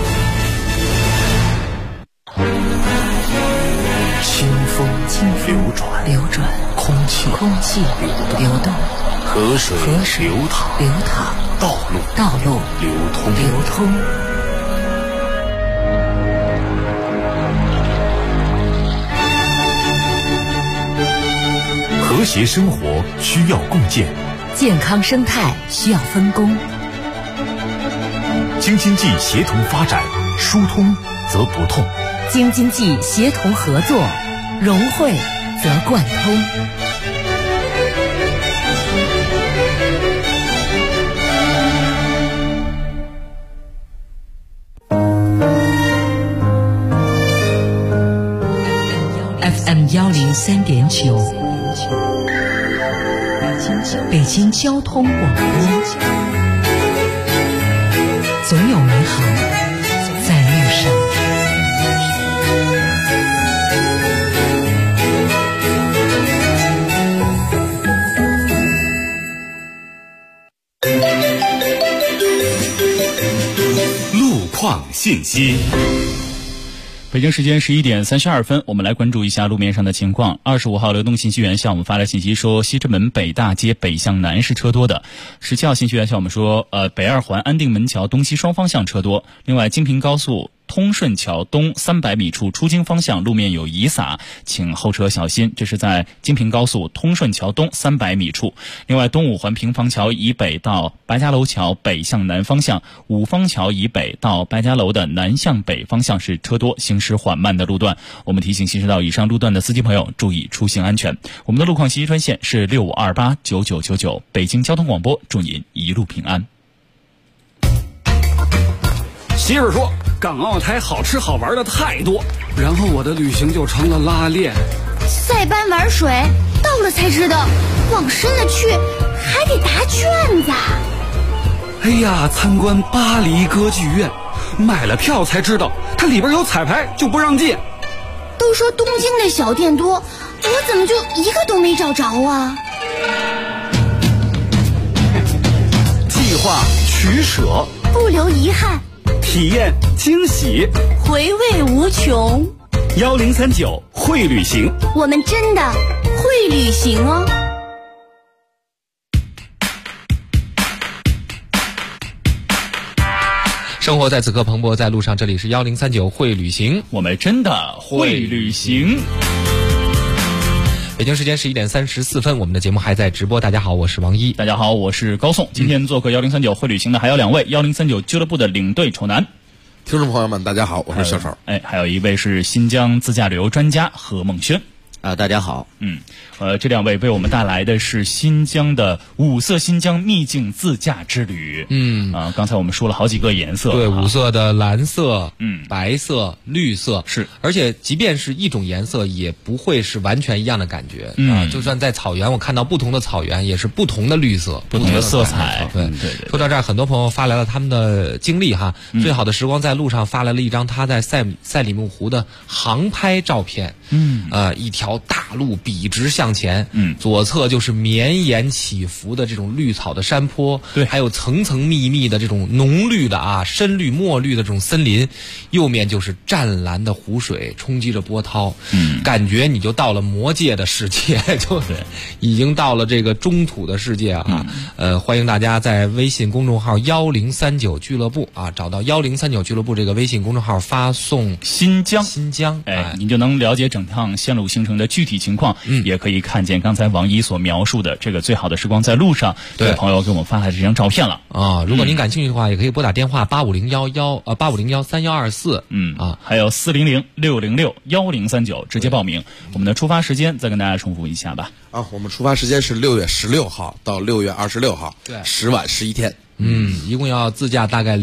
清风流转，空气流动， 河水流淌，道路流通。和谐生活需要共建， 健康生态需要分工。 京津冀协同发展，疏通则不痛。 京津冀协同合作，融汇则贯通。FM 103.9，北京交通广播，总有美好在路上。 信息。 北京时间11点32分，我们来关注一下路面上的情况。25号流动信息源向我们发来信息说，西直门北大街北向南是车多的。17号信息源向我们说，北二环安定门桥东西双方向车多。另外，京平高速通顺桥东300米处出京方向路面有遗撒，请后车小心。这是在京平高速通顺桥东300米处。另外，东五环平房桥以北到白家楼桥北向南方向，五方桥以北到白家楼的南向北方向是车多，行驶缓慢的路段。我们提醒行驶到以上路段的司机朋友注意出行安全。我们的路况信息专线是65289999，北京交通广播，祝您一路平安。 媳妇说港澳台好吃好玩的太多，然后我的旅行就成了拉练。 塞班玩水，到了才知道往深了去还得答卷子。 哎呀，参观巴黎歌剧院，买了票才知道它里边有彩排就不让进。 都说东京的小店多，我怎么就一个都没找着啊？ 计划取舍， 不留遗憾， 体验惊喜， 回味无穷。 1039会旅行， 我们真的会旅行哦。 生活在此刻蓬勃在路上，这里是1039会旅行， 我们真的会旅行。 北京时间11点34分，我们的节目还在直播。大家好，我是王一。 大家好，我是高颂。今天做客1039会旅行的还有2位1039俱乐部的领队丑男。 听众朋友们，大家好，我是小丑。 还有一位是新疆自驾旅游专家何梦轩。 大家好。 这2位为我们带来的是新疆的5色新疆秘境自驾之旅。刚才我们说了好几个颜色， 对，5色的蓝色、白色、绿色是， 而且即便是一种颜色，也不会是完全一样的感觉。就算在草原，我看到不同的草原也是不同的绿色、 不同的色彩。 对。说到这儿，很多朋友发来了他们的经历哈。最好的时光在路上发来了一张他在赛里木湖的航拍照片。一条大路笔直向前，左侧就是绵延起伏的这种绿草的山坡， 对， 还有层层密密的这种浓绿的深绿墨绿的这种森林，右面就是湛蓝的湖水冲击着波涛，感觉你就到了魔界的世界，就是已经到了这个中土的世界啊。欢迎大家在微信公众号1039俱乐部找到1039俱乐部这个微信公众号，发送新疆，你就能了解整趟线路行程的具体情况，也可以看见刚才王一所描述的这个最好的时光在路上，对朋友给我们发来这张照片了如果您感兴趣的话，也可以拨打电话85013124 还有400-606-1039直接报名。我们的出发时间再跟大家重复一下吧。 我们出发时间是6月16号到6月26号， 对 ，10晚11天。 一共要自驾大概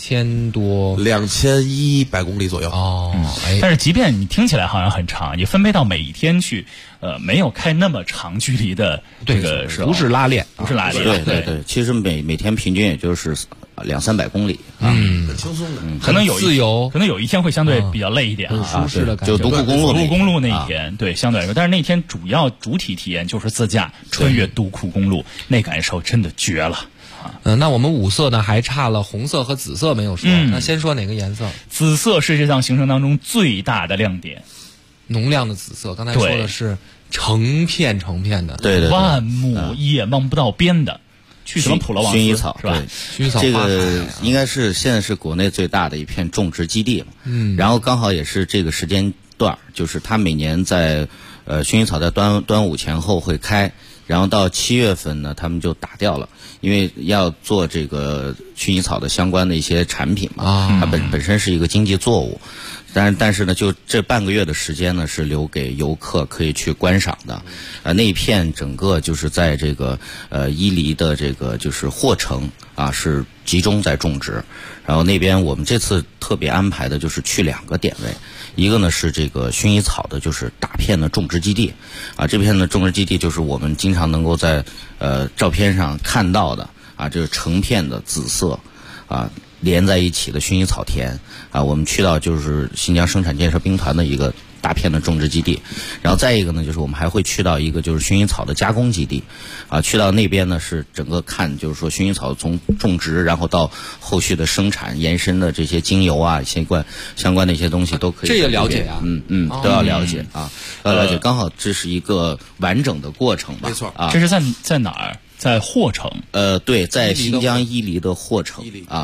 2100公里左右。 但是即便你听起来好像很长，你分配到每一天去，没有开那么长距离的这个时候， 不是拉练， 对，其实每天平均也就是200-300公里很轻松的。 可能有自由， 可能有一天会相对比较累一点舒适的感觉。 就独库公路那一天，对，相对来说，但是那天主体体验就是自驾穿越独库公路，那感受真的绝了。 那我们5色呢，还差了红色和紫色没有说。那先说哪个颜色？ 紫色是这趟行程当中最大的亮点， 浓亮的紫色。刚才说的是成片的， 对， 万目一眼望不到边的。去什么普罗旺斯薰衣草是吧？ 薰衣草这个应该是现在是国内最大的一片种植基地了。然后刚好也是这个时间段，就是它每年在薰衣草在端午前后会开，然后到7月份呢，他们就打掉了。因为要做这个薰衣草的相关的一些产品嘛，它本身是一个经济作物，但是呢，就这半个月的时间呢，是留给游客可以去观赏的。那一片整个就是在这个伊犁的这个就是霍城是集中在种植。然后那边我们这次特别安排的就是去2个点位，一个呢是这个薰衣草的就是大片的种植基地这片的种植基地就是我们经常能够在照片上看到的就是成片的紫色连在一起的薰衣草田我们去到就是新疆生产建设兵团的一个大片的种植基地。然后再一个呢，就是我们还会去到一个就是薰衣草的加工基地去到那边呢是整个看就是说薰衣草从种植然后到后续的生产延伸的这些精油相关的一些东西都可以。 这也了解都要了解要了解。刚好这是一个完整的过程吧。 没错这是在哪儿？在霍城。 对，在新疆伊犁的霍城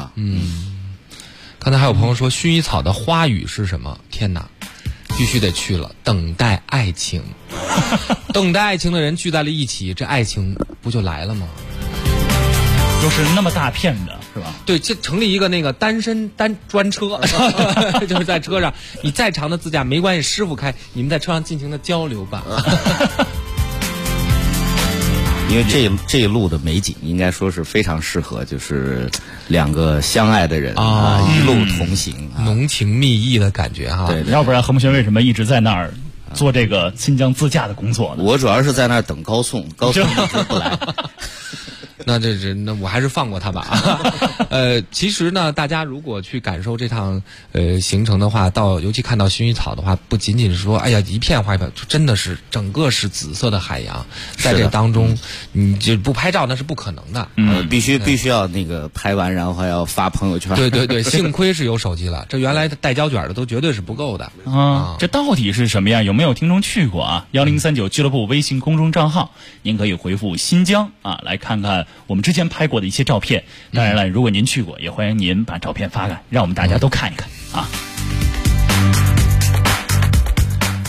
刚才还有朋友说薰衣草的花语是什么？天哪，必须得去了，等待爱情。等待爱情的人聚在了一起，这爱情不就来了吗？ 就是那么大片的是吧？ 对，这成立一个那个单专车，就是在车上，你再长的自驾没关系，师傅开，你们在车上尽情的交流吧。 因为这一路的美景应该说是非常适合就是2个相爱的人一路同行浓情蜜意的感觉对， 要不然何梦轩为什么一直在那儿做这个新疆自驾的工作呢？ 我主要是在那儿等高颂一直不来。 那我还是放过他吧。其实呢，大家如果去感受这趟行程的话，尤其看到薰衣草的话，不仅仅是说哎呀一片花一片，真的是整个是紫色的海洋，在这当中你就不拍照那是不可能的。 必须要那个拍完，然后还要发朋友圈。 对，幸亏是有手机了，这原来带胶卷的都绝对是不够的。 这到底是什么样？有没有听众去过1039俱乐部微信公众账号，您可以回复新疆来看看我们之前拍过的一些照片。当然了，如果您去过，也欢迎您把照片发来，让我们大家都看一看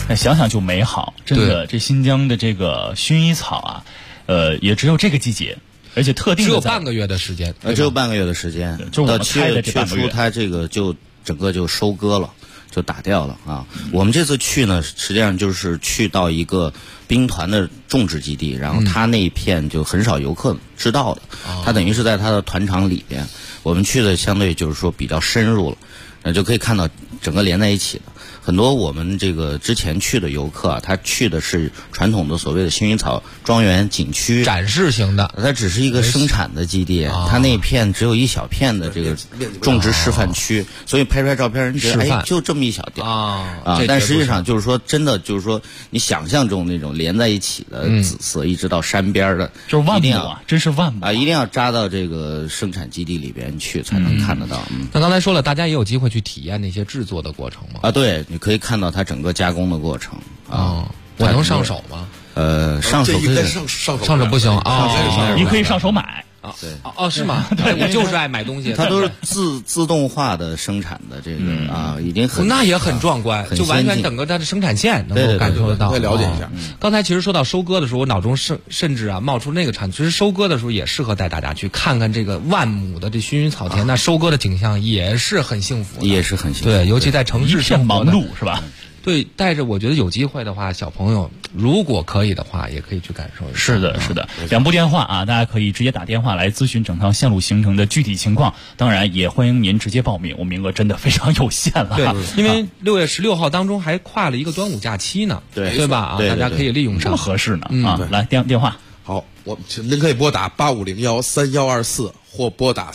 想想就美好，真的，这新疆的这个薰衣草啊，也只有这个季节，而且特定的只有半个月的时间， 只有半个月的时间，到7月月初它这个就整个就收割了，就打掉了啊。我们这次去呢，实际上就是去到一个兵团的种植基地，然后它那一片就很少游客知道的，它等于是在它的团场里边，我们去的相对就是说比较深入了，就可以看到整个连在一起的。很多我们这个之前去的游客啊，他去的是传统的所谓的薰衣草庄园景区， 展示型的， 它只是一个生产的基地，它那一片只有一小片的这个种植示范区，所以拍出来照片人觉得哎就这么一小点啊，但实际上就是说真的就是说你想象中那种连在一起的紫色，一直到山边的， 就是万亩啊，真是万亩啊，一定要扎到这个生产基地里边去才能看得到。 那刚才说了，大家也有机会去体验那些制作的过程吗？ 啊，对，你可以看到它整个加工的过程啊。 我能上手吗？ 上手可以上手不行啊， 你可以上手买。 对哦，是吗？我就是爱买东西。 它都是自动化的生产的这个啊，已经很那也很壮观，就完全整个它的生产线能够感受得到。 再了解一下。 刚才其实说到收割的时候，我脑中甚至啊冒出那个产，其实收割的时候也适合带大家去看看这个万亩的这薰衣草田，那收割的景象也是很幸福， 也是很幸福。 对，尤其在城市一片忙碌是吧？ 对，带着我觉得有机会的话，小朋友如果可以的话，也可以去感受一下。 是的，是的，两部电话啊，大家可以直接打电话来咨询整趟线路行程的具体情况。当然，也欢迎您直接报名，我名额真的非常有限了。 对，因为6月16号当中还跨了一个端午假期呢，对吧？啊，大家可以利用上， 这么合适呢啊！来电话， 好，您可以拨打85013124或拨打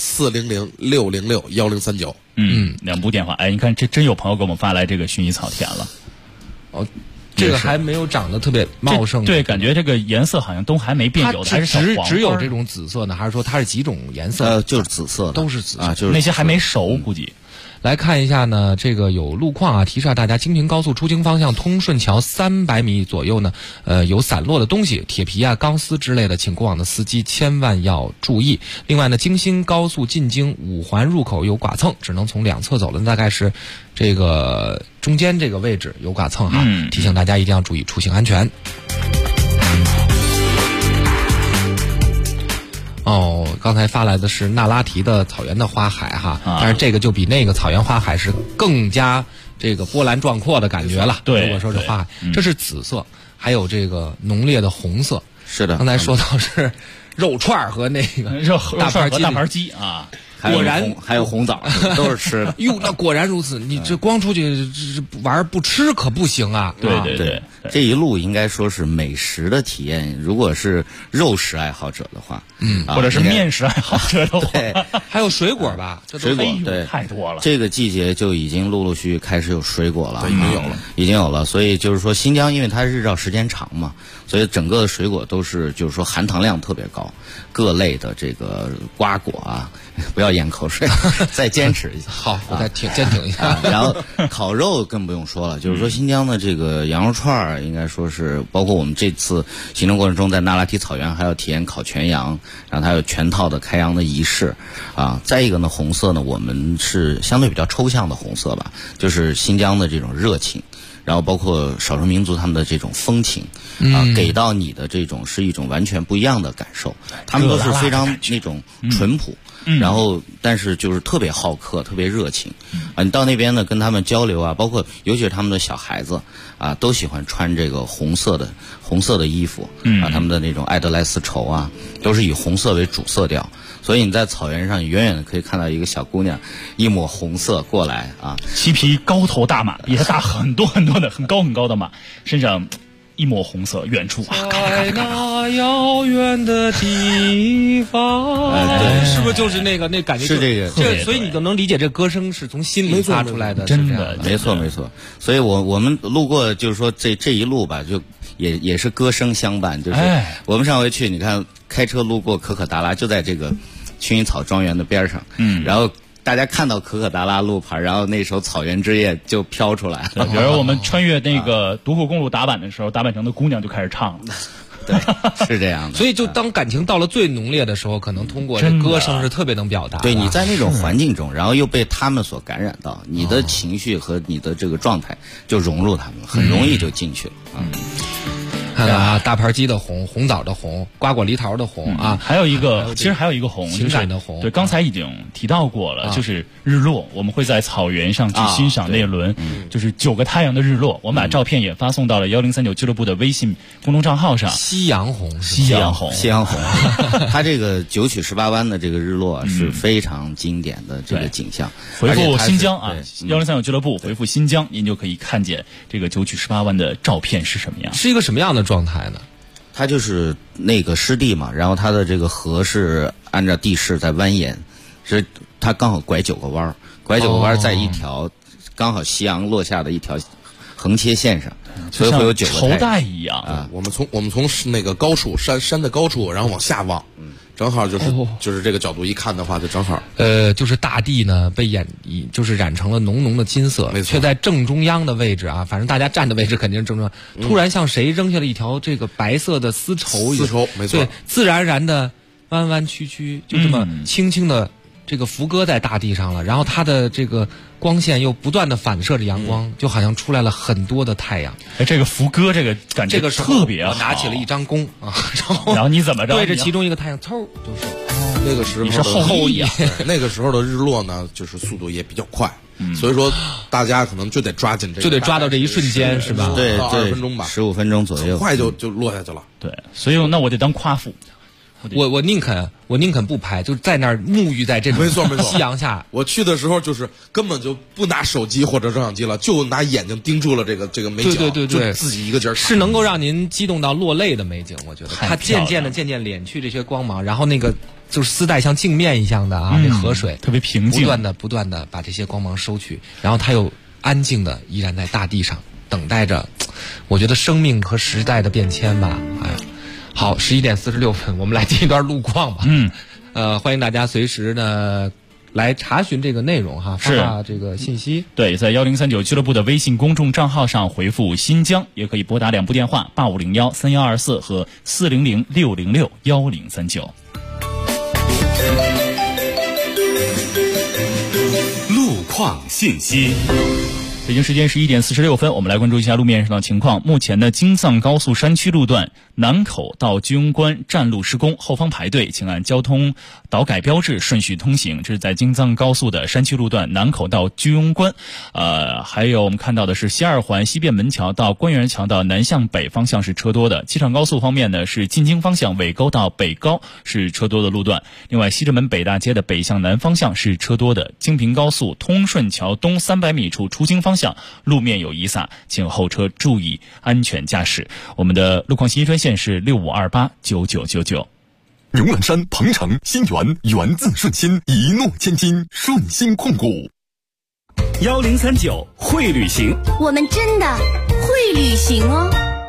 400-606-1039。 两部电话。哎，你看，这真有朋友给我们发来这个薰衣草田了。 哦，这个还没有长得特别茂盛。 对，感觉这个颜色好像都还没变，有的还是小黄。 只有这种紫色呢，还是说它是几种颜色？ 就是紫色的， 都是紫色啊，就是那些还没熟，估计。 来看一下呢，这个有路况啊，提示大家京平高速出京方向通顺桥300米左右呢，有散落的东西，铁皮啊、钢丝之类的，请过往的司机千万要注意。另外呢，京新高速进京5环入口有剐蹭，只能从两侧走了，大概是这个中间这个位置有剐蹭哈，提醒大家一定要注意出行安全。哦，刚才发来的是那拉提的草原的花海哈，但是这个就比那个草原花海是更加这个波澜壮阔的感觉了。 对， 如果说是花海，这是紫色，还有这个浓烈的红色。 是的， 刚才说到是肉串和那个大盘鸡啊。 果然还有红枣都是吃的。 哟，那果然如此。你这光出去玩不吃可不行啊！ 对，这一路应该说是美食的体验。如果是肉食爱好者的话， 或者是面食爱好者的话， 对， 还有水果吧？ 水果对太多了。 这个季节就已经陆陆续续开始有水果了， 已经有了。 所以就是说，新疆因为它日照时间长嘛，所以整个的水果都是就是说含糖量特别高，各类的这个瓜果啊。不要咽口水，再坚持一下。 好，我再坚挺一下。 然后烤肉更不用说了，就是说新疆的这个羊肉串儿，应该说是包括我们这次行程过程中在那拉提草原还要体验烤全羊，然后它有全套的开羊的仪式啊。再一个呢，红色呢，我们是相对比较抽象的红色吧，就是新疆的这种热情。然后包括少数民族他们的这种风情啊，给到你的这种是一种完全不一样的感受。他们都是非常那种淳朴，然后但是就是特别好客，特别热情啊。你到那边呢，跟他们交流啊，包括尤其是他们的小孩子啊，都喜欢穿这个红色的衣服啊，他们的那种艾德莱丝绸啊，都是以红色为主色调。所以你在草原上远远的可以看到一个小姑娘一抹红色过来啊， 骑匹高头大马，比她大很多很多的很高的马，身上一抹红色，远处啊， 在那遥远的地方，对，是不是就是那感觉？ 是这个， 所以你就能理解这歌声是从心里发出来的， 真的， 没错。所以我们路过，就是说这一路吧，就也是歌声相伴。就是我们上回去，你看开车路过可可达拉，就在这个薰衣草庄园的边上，然后大家看到可可达拉路牌，然后那首《草原之夜》就飘出来了。 比如我们穿越那个独库公路达坂的时候，达坂城的姑娘就开始唱了。 对，是这样的。 所以就当感情到了最浓烈的时候，可能通过这歌声是特别能表达的。 对，你在那种环境中，然后又被他们所感染到，你的情绪和你的这个状态就融入他们了，很容易就进去了啊。 看看啊，大盘鸡的红，红枣的红，瓜果梨桃的红啊， 还有一个，其实还有一个红， 情感的红。 对，刚才已经提到过了，就是日落，我们会在草原上去欣赏那轮，就是9个太阳的日落。我们把照片也发送到了1039俱乐部的微信公众账号上。 夕阳红， 夕阳红，它这个9曲18弯的这个日落是非常经典的这个景象。 回复新疆啊，1039俱乐部回复新疆，您就可以看见这个9曲18弯的照片是什么样， 是一个什么样的状态呢？ 它就是那个湿地嘛，然后它的这个河是按照地势在蜿蜒，是它刚好拐9个弯，拐9个弯在一条刚好夕阳落下的一条横切线上，所以会有9个朝代一样啊。我们从那个高处山的高处，然后往下望，正好就是这个角度一看的话，就正好。 就是大地呢被就是染成了浓浓的金色，却在正中央的位置啊，反正大家站的位置肯定是正中央。突然向谁扔下了一条这个白色的丝绸， 没错， 对，自然而然的弯弯曲曲，就这么轻轻的这个浮搁在大地上了。然后它的这个光线又不断的反射着阳光，就好像出来了很多的太阳。 哎，这个浮搁这个感觉特别好。 我拿起了一张弓啊， 然后你怎么着对着其中一个太阳，嗖就说。 那个时候你是后羿啊， 那个时候的日落呢，就是速度也比较快，所以说大家可能就得抓紧这个， 就得抓到这一瞬间，是吧？ 对 ，20分钟吧 ，15分钟左右， 很快就落下去了。 对，所以那我得当夸父。 我宁肯不拍，就在那儿沐浴在这种夕阳下。 我去的时候就是根本就不拿手机或者照相机了，就拿眼睛盯住了这个美景， 对， 就自己一个劲儿， 是能够让您激动到落泪的美景。我觉得它渐渐敛去这些光芒，然后那个就是丝带像镜面一样的啊，那河水特别平静， 不断的把这些光芒收取，然后它又安静的依然在大地上等待着。我觉得生命和时代的变迁吧，哎。好，11点46分，我们来进一段路况吧。欢迎大家随时呢来查询这个内容哈，发这个信息。 对，在1039俱乐部的微信公众账号上回复新疆，也可以拨打2部电话8501-3124和400-606-1039。 路况信息。 北京时间11点46分，我们来关注一下路面上的情况。目前呢，京藏高速山区路段南口到居庸关占路施工，后方排队，请按交通导改标志顺序通行。这是在京藏高速的山区路段南口到居庸关。还有我们看到的是西二环西便门桥到官园桥到南向北方向是车多的。机场高速方面呢，是进京方向尾沟到北高是车多的路段。另外，西直门北大街的北向南方向是车多的。京平高速通顺桥东300米处出京方向路面有遗撒，请后车注意安全驾驶。我们的路况信息专线是65289999。 牛栏山、鹏城、新源，源自顺心，一诺千金，顺心控股。 1039会旅行， 我们真的会旅行哦。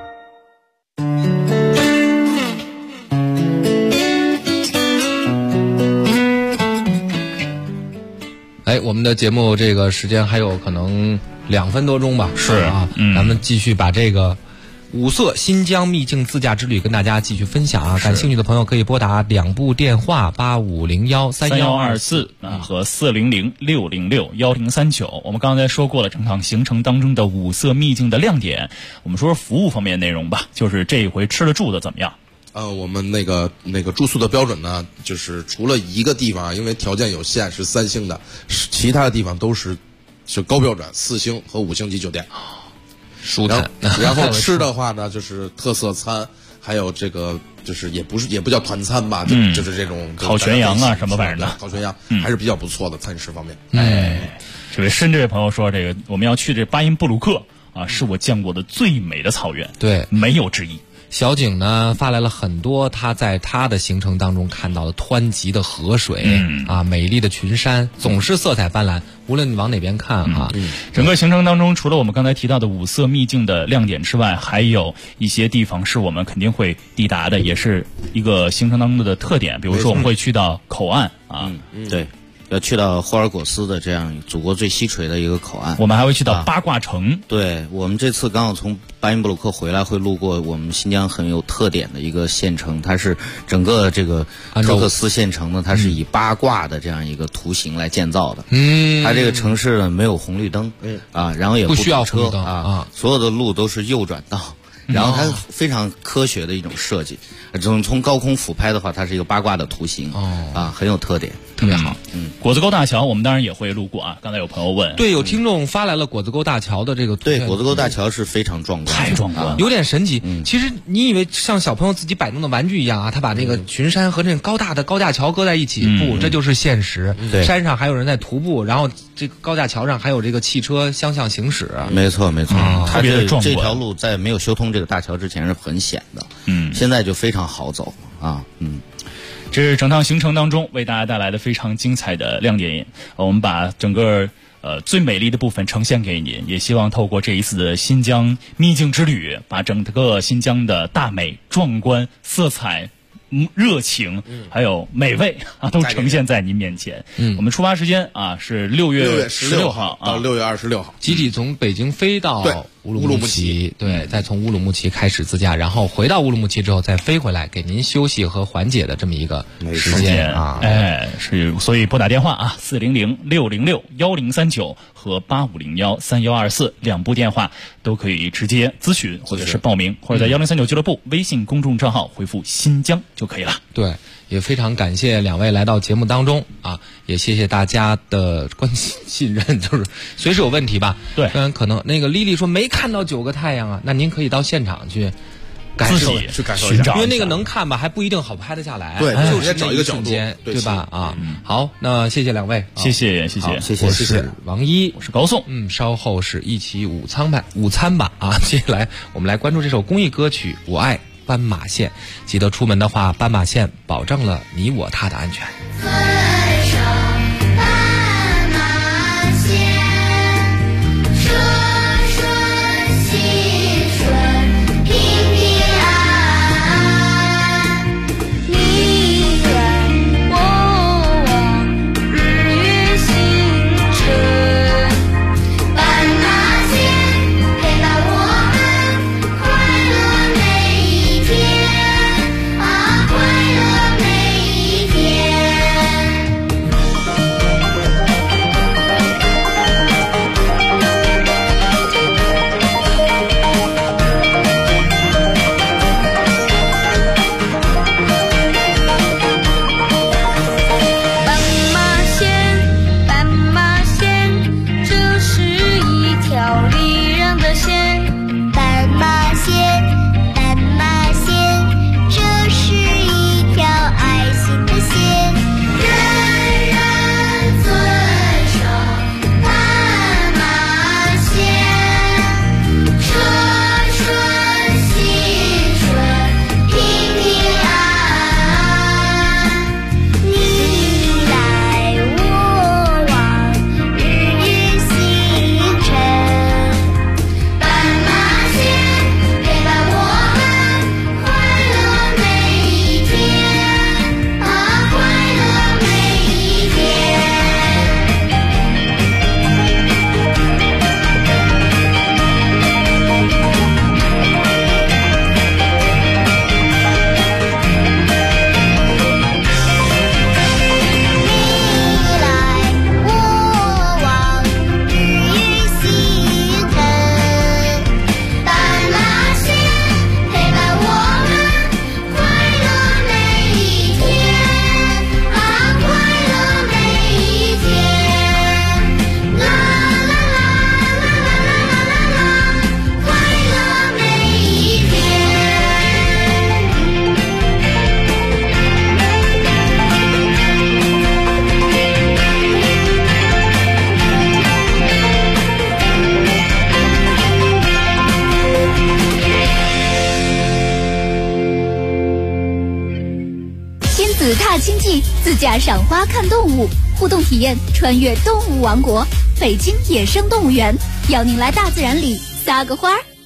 我们的节目这个时间还有可能2分多钟吧， 是啊，咱们继续把这个五色新疆秘境自驾之旅跟大家继续分享啊！感兴趣的朋友可以拨打2部电话8501-3124 和400-606-1039。我们刚才说过了整场行程当中的五色秘境的亮点，我们说说服务方面内容吧，就是这一回吃的住的怎么样？ 我们那个住宿的标准呢，就是除了一个地方，因为条件有限是3星的，其他的地方都是高标准4星和5星级酒店， 舒坦。 然后吃的话呢，就是特色餐，还有这个就是也不叫团餐吧，就是这种烤全羊啊什么玩意儿的， 烤全羊还是比较不错的餐食方面。 这位深这位朋友说，这个我们要去这巴音布鲁克啊，是我见过的最美的草原， 对， 没有之一。 小景呢发来了很多他在他的行程当中看到的湍急的河水，美丽的群山，总是色彩斑斓，无论你往哪边看啊。 整个行程当中，除了我们刚才提到的五色秘境的亮点之外，还有一些地方是我们肯定会抵达的，也是一个行程当中的特点。比如说我们会去到口岸啊， 对。 要去到霍尔果斯的这样祖国最西陲的一个口岸。 我们还会去到八卦城。 对，我们这次刚好从巴音布鲁克回来，会路过我们新疆很有特点的一个县城，它是整个这个特克斯县城呢，它是以八卦的这样一个图形来建造的。它这个城市呢没有红绿灯，然后也不需要车所有的路都是右转道。然后它非常科学的一种设计，从高空俯拍的话，它是一个八卦的图形，很有特点，特别好。 果子沟大桥我们当然也会路过啊。刚才有朋友问， 对，有听众发来了果子沟大桥的这个图片。 对，果子沟大桥是非常壮观， 太壮观了， 有点神奇。其实你以为像小朋友自己摆弄的玩具一样啊，他把那个群山和这个高大的高架桥搁在一起，不，这就是现实。山上还有人在徒步，然后这个高架桥上还有这个汽车相向行驶。 没错， 特别的壮观。 这条路在没有修通这个大桥之前是很险的，现在就非常好走啊， 这是整趟行程当中为大家带来的非常精彩的亮点。我们把整个最美丽的部分呈现给您，也希望透过这一次的新疆秘境之旅，把整个新疆的大美、壮观、色彩、热情还有美味都呈现在您面前。我们出发时间是6月16号到6月26号， 集体从北京飞到乌鲁木齐，对，再从乌鲁木齐开始自驾，然后回到乌鲁木齐之后再飞回来，给您休息和缓解的这么一个时间啊。 所以拨打电话400-606-1039和8501-3124两部电话都可以直接咨询或者是报名，或者在1039俱乐部微信公众账号回复新疆就可以了。 对，也非常感谢两位来到节目当中啊，也谢谢大家的关心信任，就是随时有问题吧。 对， 虽然可能那个丽丽说没看到9个太阳啊，那您可以到现场去感受去感受一下， 因为那个能看吧，还不一定好拍得下来。 对， 就是找一个角度， 对吧？好，那谢谢两位， 谢谢。 我是王一， 我是高颂。 稍后是一起午餐吧啊。接下来我们来关注这首公益歌曲《我爱斑马线》，记得出门的话，斑马线保证了你我他的安全。 经济自驾赏花看动物，互动体验穿越动物王国，北京野生动物园邀您来大自然里撒个花儿。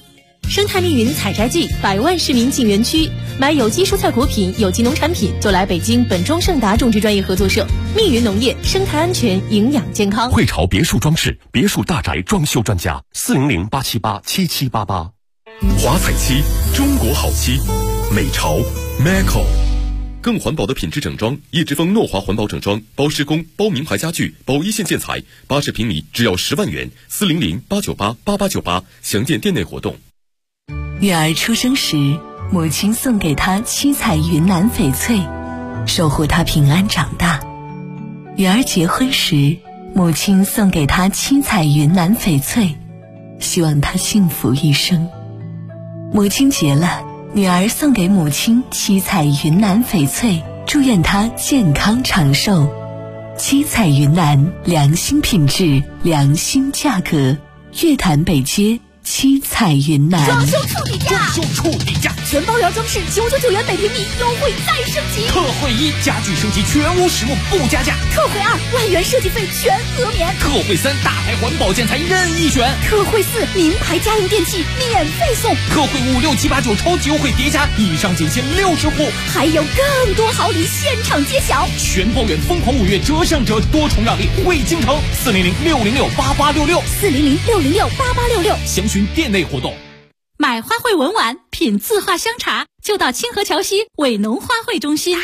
生态密云采摘季，100万市民进园区，买有机蔬菜果品、有机农产品就来北京本庄盛达种植专业合作社。密云农业，生态安全，营养健康。 汇潮别墅装饰，别墅大宅装修专家，400-878-7788。华彩漆，中国好漆，美潮 Maco。更环保的品质整装，叶之峰诺华环保整装，包施工、包名牌家具、包一线建材，80平米只要10万元，400-898-8898，详见店内活动。 女儿出生时，母亲送给她七彩云南翡翠，守护她平安长大。女儿结婚时，母亲送给她七彩云南翡翠，希望她幸福一生。母亲节了，女儿送给母亲七彩云南翡翠，祝愿她健康长寿。七彩云南，良心品质，良心价格，月坛北街七彩云南。 装修处理价，全包圆装饰999元每平米，优惠再升级。 特惠1，家具升级全屋实木不加价。 特惠2，万元设计费全额免。 特惠3，大牌环保建材任意选。 特惠4，名牌家用电器免费送。 特惠5、6、7、8、9超级优惠叠加，以上仅限60户， 还有更多好礼现场揭晓。 全包圆疯狂5月折上折，多重让利惠京城，400-606-8866，400-606-8866，详询店内活动。 买花卉文玩，品字画香茶，就到清河桥西伟农花卉中心。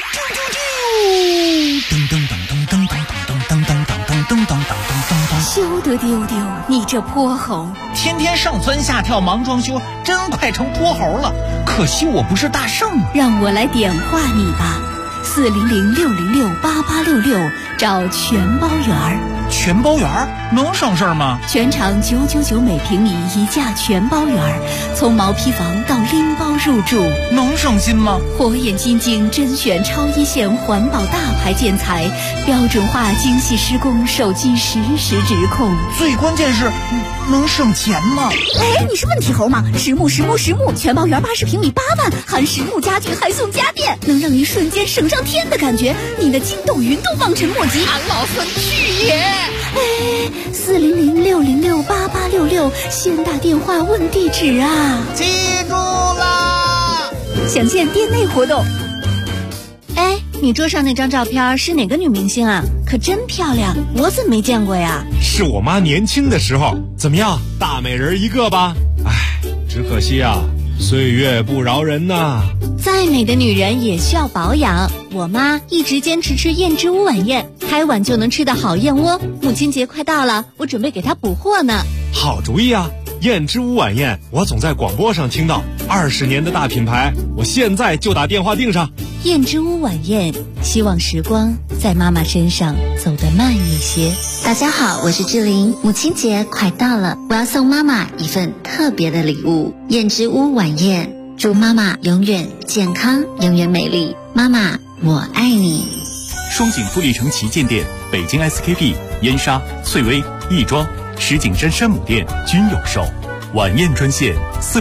休得丢丢，你这泼猴！ 天天上蹿下跳忙装修，真快成泼猴了。可惜我不是大圣啊！ 让我来点化你吧，400-606-8866，找全包圆儿。 全包圆儿能省事儿吗？ 全场999每平米一价全包圆儿，从毛坯房到拎包入住， 能省心吗？ 火眼金睛甄选超一线环保大牌建材，标准化精细施工，手机实时直控。 最关键是能省钱吗？ 哎，你是问题猴吗？实木全包圆80平米8万，含实木家具还送家电，能让你瞬间省上天的感觉，你的筋斗云都望尘莫及。 俺老孙去也！ 哎，400-606-8866，先打电话问地址啊！ 记住啦！ 详见店内活动。哎，你桌上那张照片是哪个女明星啊？可真漂亮，我怎么没见过呀？ 是我妈年轻的时候，怎么样，大美人一个吧？哎，只可惜啊，岁月不饶人呐。 再美的女人也需要保养，我妈一直坚持吃燕之屋晚宴，开碗就能吃的好燕窝。母亲节快到了，我准备给她补货呢。 好主意啊！燕之屋晚宴，我总在广播上听到，20年的大品牌，我现在就打电话订上。 燕之屋晚宴，希望时光在妈妈身上走得慢一些。 大家好，我是志玲，母亲节快到了，我要送妈妈一份特别的礼物——燕之屋晚宴。祝妈妈永远健康，永远美丽。妈妈，我爱你。 双井富力城旗舰店、北京 SKP、燕莎、翠微、亦庄、石景山山姆店均有售。晚宴专线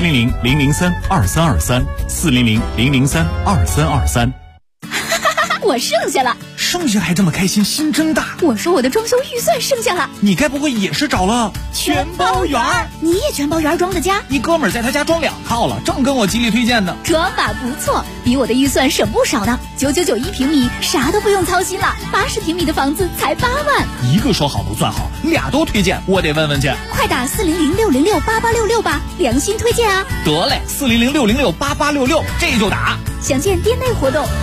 400-003-2323，400-003-2323。 我剩下了， 剩下还这么开心，心真大。 我说我的装修预算剩下了， 你该不会也是找了全包圆儿？你也全包圆儿装的家？ 你哥们儿在他家装2套了，正跟我极力推荐呢。 装法不错，比我的预算省不少呢。999平米，啥都不用操心了。80平米的房子才8万。 一个说好不算好，俩都推荐，我得问问去。 快打400-606-8866吧，良心推荐啊！ 得嘞，400-606-8866，这就打。 详见店内活动。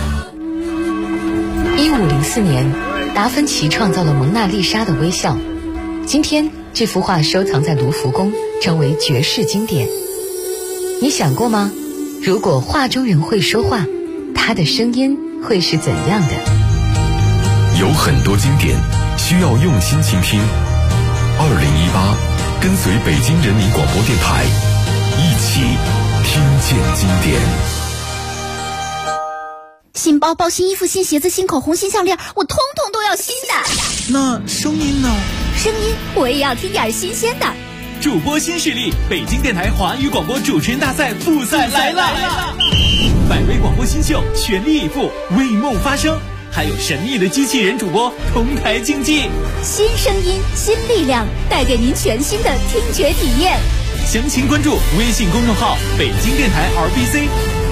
1504年，达芬奇创造了蒙娜丽莎的微笑。今天，这幅画收藏在卢浮宫，成为绝世经典。你想过吗？如果画中人会说话，他的声音会是怎样的？ 有很多经典需要用心倾听。2018，跟随北京人民广播电台，一起听见经典。 新包包、新衣服、新鞋子、新口红、新项链，我通通都要新的。 那声音呢？ 声音我也要听点新鲜的。 主播新势力，北京电台华语广播主持人大赛复赛来了！100位广播新秀全力以赴，为梦发声，还有神秘的机器人主播同台竞技。 新声音，新力量，带给您全新的听觉体验。 详情关注微信公众号北京电台 RBC。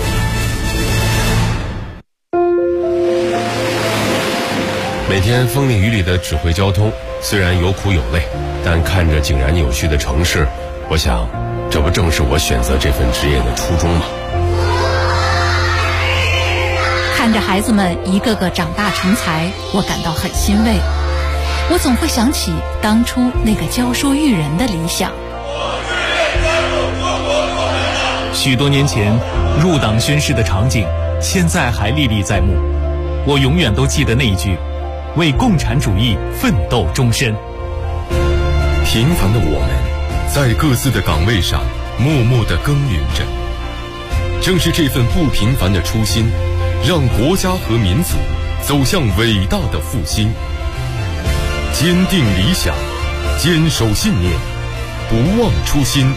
每天风里雨里的指挥交通，虽然有苦有累，但看着井然有序的城市，我想，这不正是我选择这份职业的初衷吗？ 看着孩子们一个个长大成才，我感到很欣慰。我总会想起当初那个教书育人的理想。 许多年前入党宣誓的场景，现在还历历在目。我永远都记得那一句：为共产主义奋斗终身。 平凡的我们，在各自的岗位上默默地耕耘着。正是这份不平凡的初心，让国家和民族走向伟大的复兴。坚定理想，坚守信念，不忘初心，